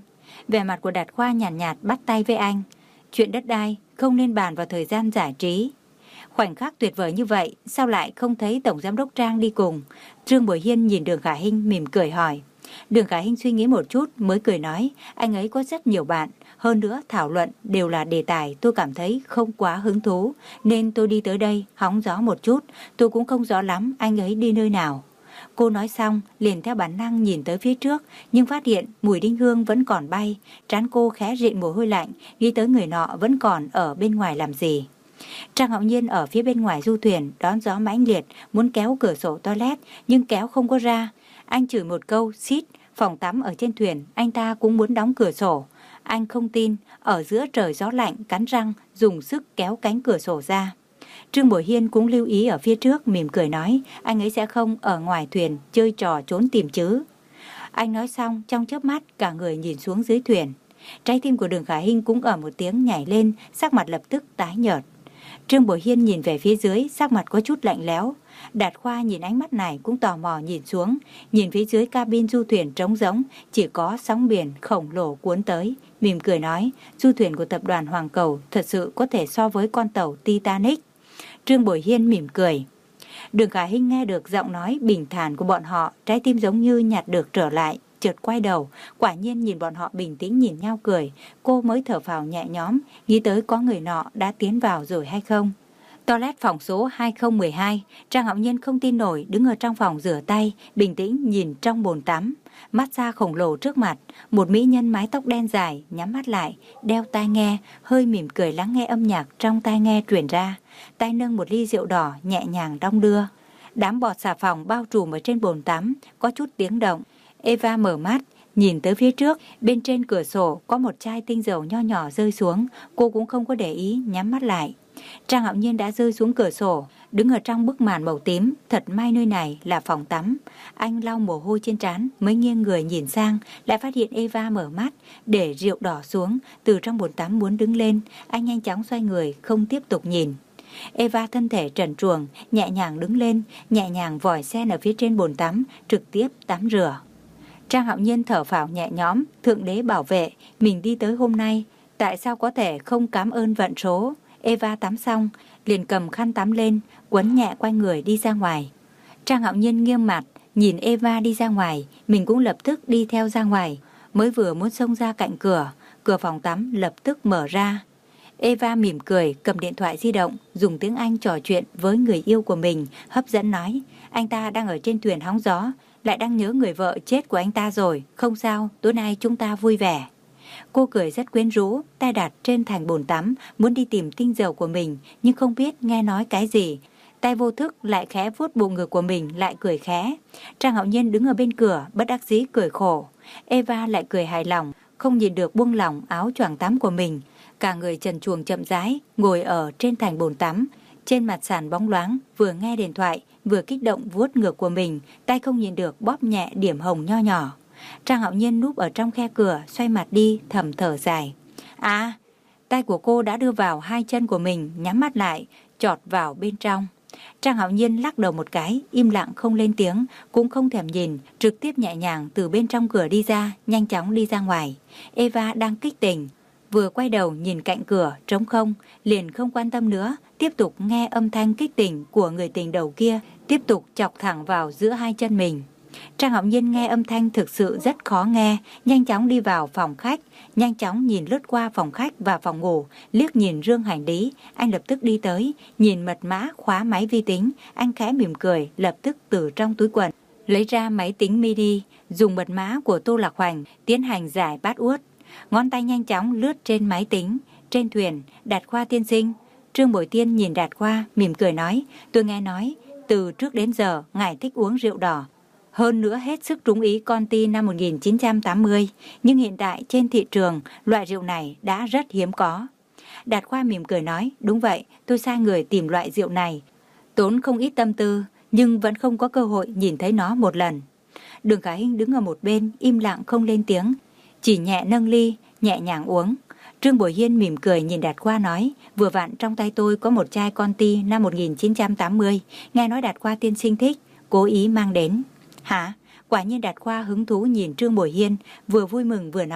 Vẻ mặt của Đạt Khoa nhàn nhạt, nhạt bắt tay với anh. Chuyện đất đai không nên bàn vào thời gian giải trí. Khoảnh khắc tuyệt vời như vậy, sao lại không thấy Tổng Giám đốc Trang đi cùng? Trương Bội Hiên nhìn Đường Khả Hinh mỉm cười hỏi. Đường Khả Hinh suy nghĩ một chút mới cười nói, anh ấy có rất nhiều bạn, hơn nữa thảo luận đều là đề tài tôi cảm thấy không quá hứng thú, nên tôi đi tới đây hóng gió một chút, tôi cũng không rõ lắm anh ấy đi nơi nào. Cô nói xong liền theo bản năng nhìn tới phía trước, nhưng phát hiện mùi đinh hương vẫn còn bay, trán cô khẽ rịn mồ hôi lạnh, nghĩ tới người nọ vẫn còn ở bên ngoài làm gì. Trang Hạo Nhiên ở phía bên ngoài du thuyền đón gió mãnh liệt, muốn kéo cửa sổ toilet nhưng kéo không có ra. Anh chửi một câu xít, phòng tắm ở trên thuyền anh ta cũng muốn đóng cửa sổ. Anh không tin, ở giữa trời gió lạnh cắn răng dùng sức kéo cánh cửa sổ ra. Trương Bội Hiên cũng lưu ý ở phía trước, mỉm cười nói anh ấy sẽ không ở ngoài thuyền chơi trò trốn tìm chứ. Anh nói xong trong chớp mắt cả người nhìn xuống dưới thuyền. Trái tim của Đường Khả Hinh cũng ở một tiếng nhảy lên, sắc mặt lập tức tái nhợt. Trương Bội Hiên nhìn về phía dưới, sắc mặt có chút lạnh lẽo. Đạt Khoa nhìn ánh mắt này cũng tò mò nhìn xuống, nhìn phía dưới cabin du thuyền trống rỗng, chỉ có sóng biển khổng lồ cuốn tới, mỉm cười nói, du thuyền của tập đoàn Hoàng Cầu thật sự có thể so với con tàu Titanic. Trương Bội Hiên mỉm cười. Đường Khả Hinh nghe được giọng nói bình thản của bọn họ, trái tim giống như nhặt được trở lại, chợt quay đầu, quả nhiên nhìn bọn họ bình tĩnh nhìn nhau cười, cô mới thở phào nhẹ nhõm, nghĩ tới có người nọ đã tiến vào rồi hay không. Toilet phòng số hai không một hai, Trang Hạo Nhiên không tin nổi đứng ở trong phòng rửa tay, bình tĩnh nhìn trong bồn tắm. Massage khổng lồ trước mặt, một mỹ nhân mái tóc đen dài, nhắm mắt lại, đeo tai nghe, hơi mỉm cười lắng nghe âm nhạc trong tai nghe truyền ra. Tay nâng một ly rượu đỏ nhẹ nhàng đong đưa. Đám bọt xà phòng bao trùm ở trên bồn tắm, có chút tiếng động. Eva mở mắt, nhìn tới phía trước, bên trên cửa sổ có một chai tinh dầu nho nhỏ rơi xuống, cô cũng không có để ý, nhắm mắt lại. Trang Hạo Nhiên đã rơi xuống cửa sổ, đứng ở trong bức màn màu tím, thật may nơi này là phòng tắm. Anh lau mồ hôi trên trán, mới nghiêng người nhìn sang, lại phát hiện Eva mở mắt, để rượu đỏ xuống, từ trong bồn tắm muốn đứng lên, anh nhanh chóng xoay người, không tiếp tục nhìn. Eva thân thể trần truồng, nhẹ nhàng đứng lên, nhẹ nhàng vòi sen ở phía trên bồn tắm, trực tiếp tắm rửa. Trang Hạo Nhiên thở phào nhẹ nhõm, thượng đế bảo vệ, mình đi tới hôm nay, tại sao có thể không cảm ơn vận số. Eva tắm xong, liền cầm khăn tắm lên, quấn nhẹ quanh người đi ra ngoài. Trang Hạo Nhiên nghiêm mặt, nhìn Eva đi ra ngoài, mình cũng lập tức đi theo ra ngoài. Mới vừa muốn xông ra cạnh cửa, cửa phòng tắm lập tức mở ra. Eva mỉm cười, cầm điện thoại di động, dùng tiếng Anh trò chuyện với người yêu của mình, hấp dẫn nói, anh ta đang ở trên thuyền hóng gió, lại đang nhớ người vợ chết của anh ta rồi, không sao, tối nay chúng ta vui vẻ. Cô cười rất quyến rũ, tay đặt trên thành bồn tắm, muốn đi tìm tinh dầu của mình, nhưng không biết nghe nói cái gì. Tay vô thức lại khẽ vuốt bụng ngực của mình, lại cười khẽ. Trang Hạo Nhiên đứng ở bên cửa, bất đắc dĩ cười khổ. Eva lại cười hài lòng, không nhìn được buông lỏng áo choàng tắm của mình. Cả người trần truồng chậm rãi, ngồi ở trên thành bồn tắm, trên mặt sàn bóng loáng, vừa nghe điện thoại, vừa kích động vuốt ngực của mình, tay không nhìn được bóp nhẹ điểm hồng nho nhỏ. Trang Hạo Nhiên núp ở trong khe cửa, xoay mặt đi, thầm thở dài. À, tay của cô đã đưa vào hai chân của mình, nhắm mắt lại, chọt vào bên trong. Trang Hạo Nhiên lắc đầu một cái, im lặng không lên tiếng, cũng không thèm nhìn, trực tiếp nhẹ nhàng từ bên trong cửa đi ra, nhanh chóng đi ra ngoài. Eva đang kích tỉnh, vừa quay đầu nhìn cạnh cửa, trống không, liền không quan tâm nữa, tiếp tục nghe âm thanh kích tỉnh của người tình đầu kia, tiếp tục chọc thẳng vào giữa hai chân mình. Trang Hạo Nhiên nghe âm thanh thực sự rất khó nghe, nhanh chóng đi vào phòng khách, nhanh chóng nhìn lướt qua phòng khách và phòng ngủ, liếc nhìn rương hành lý, anh lập tức đi tới, nhìn mật mã khóa máy vi tính, anh khẽ mỉm cười, lập tức từ trong túi quần lấy ra máy tính mini, dùng mật mã của Tô Lạc Hoành tiến hành giải password. Ngón tay nhanh chóng lướt trên máy tính, trên thuyền, Đạt Khoa tiên sinh. Trương Bội Tiên nhìn Đạt Khoa, mỉm cười nói, tôi nghe nói, từ trước đến giờ, ngài thích uống rượu đỏ. Hơn nữa hết sức trúng ý Conti năm một nghìn chín trăm tám mươi, nhưng hiện tại trên thị trường, loại rượu này đã rất hiếm có. Đạt Khoa mỉm cười nói, đúng vậy, tôi sai người tìm loại rượu này. Tốn không ít tâm tư, nhưng vẫn không có cơ hội nhìn thấy nó một lần. Đường Khả Hinh đứng ở một bên, im lặng không lên tiếng, chỉ nhẹ nâng ly, nhẹ nhàng uống. Trương Bội Hiên mỉm cười nhìn Đạt Khoa nói, vừa vặn trong tay tôi có một chai Conti năm một nghìn chín trăm tám mươi, nghe nói Đạt Khoa tiên sinh thích, cố ý mang đến. Hả? Quả nhiên Đạt Khoa hứng thú nhìn Trương Bội Hiên, vừa vui mừng vừa nói,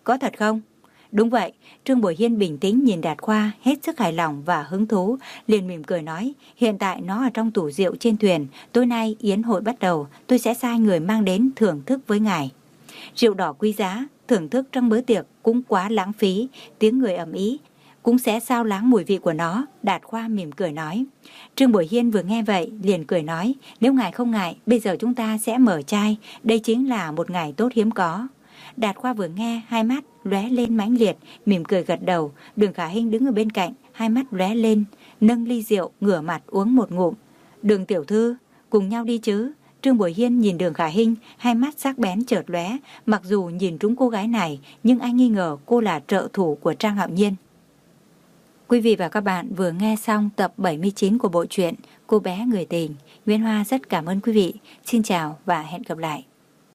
có thật không? Đúng vậy. Trương Bội Hiên bình tĩnh nhìn Đạt Khoa, hết sức hài lòng và hứng thú, liền mỉm cười nói, hiện tại nó ở trong tủ rượu trên thuyền, tối nay yến hội bắt đầu, tôi sẽ sai người mang đến thưởng thức với ngài. Rượu đỏ quý giá, thưởng thức trong bữa tiệc cũng quá lãng phí, tiếng người ầm ĩ cũng sẽ sao lãng mùi vị của nó, Đạt Khoa mỉm cười nói. Trương Bội Hiên vừa nghe vậy, liền cười nói, nếu ngài không ngại, bây giờ chúng ta sẽ mở chai, đây chính là một ngày tốt hiếm có. Đạt Khoa vừa nghe, hai mắt lóe lên mãnh liệt, mỉm cười gật đầu. Đường Khả Hinh đứng ở bên cạnh, hai mắt lóe lên, nâng ly rượu, ngửa mặt uống một ngụm. Đường tiểu thư, cùng nhau đi chứ? Trương Bội Hiên nhìn Đường Khả Hinh, hai mắt sắc bén chợt lóe. Mặc dù nhìn trúng cô gái này, nhưng anh nghi ngờ cô là trợ thủ của Trang Hạo Nhiên. Quý vị và các bạn vừa nghe xong tập bảy mươi chín của bộ truyện Cô bé người tình. Nguyễn Hoa rất cảm ơn quý vị. Xin chào và hẹn gặp lại.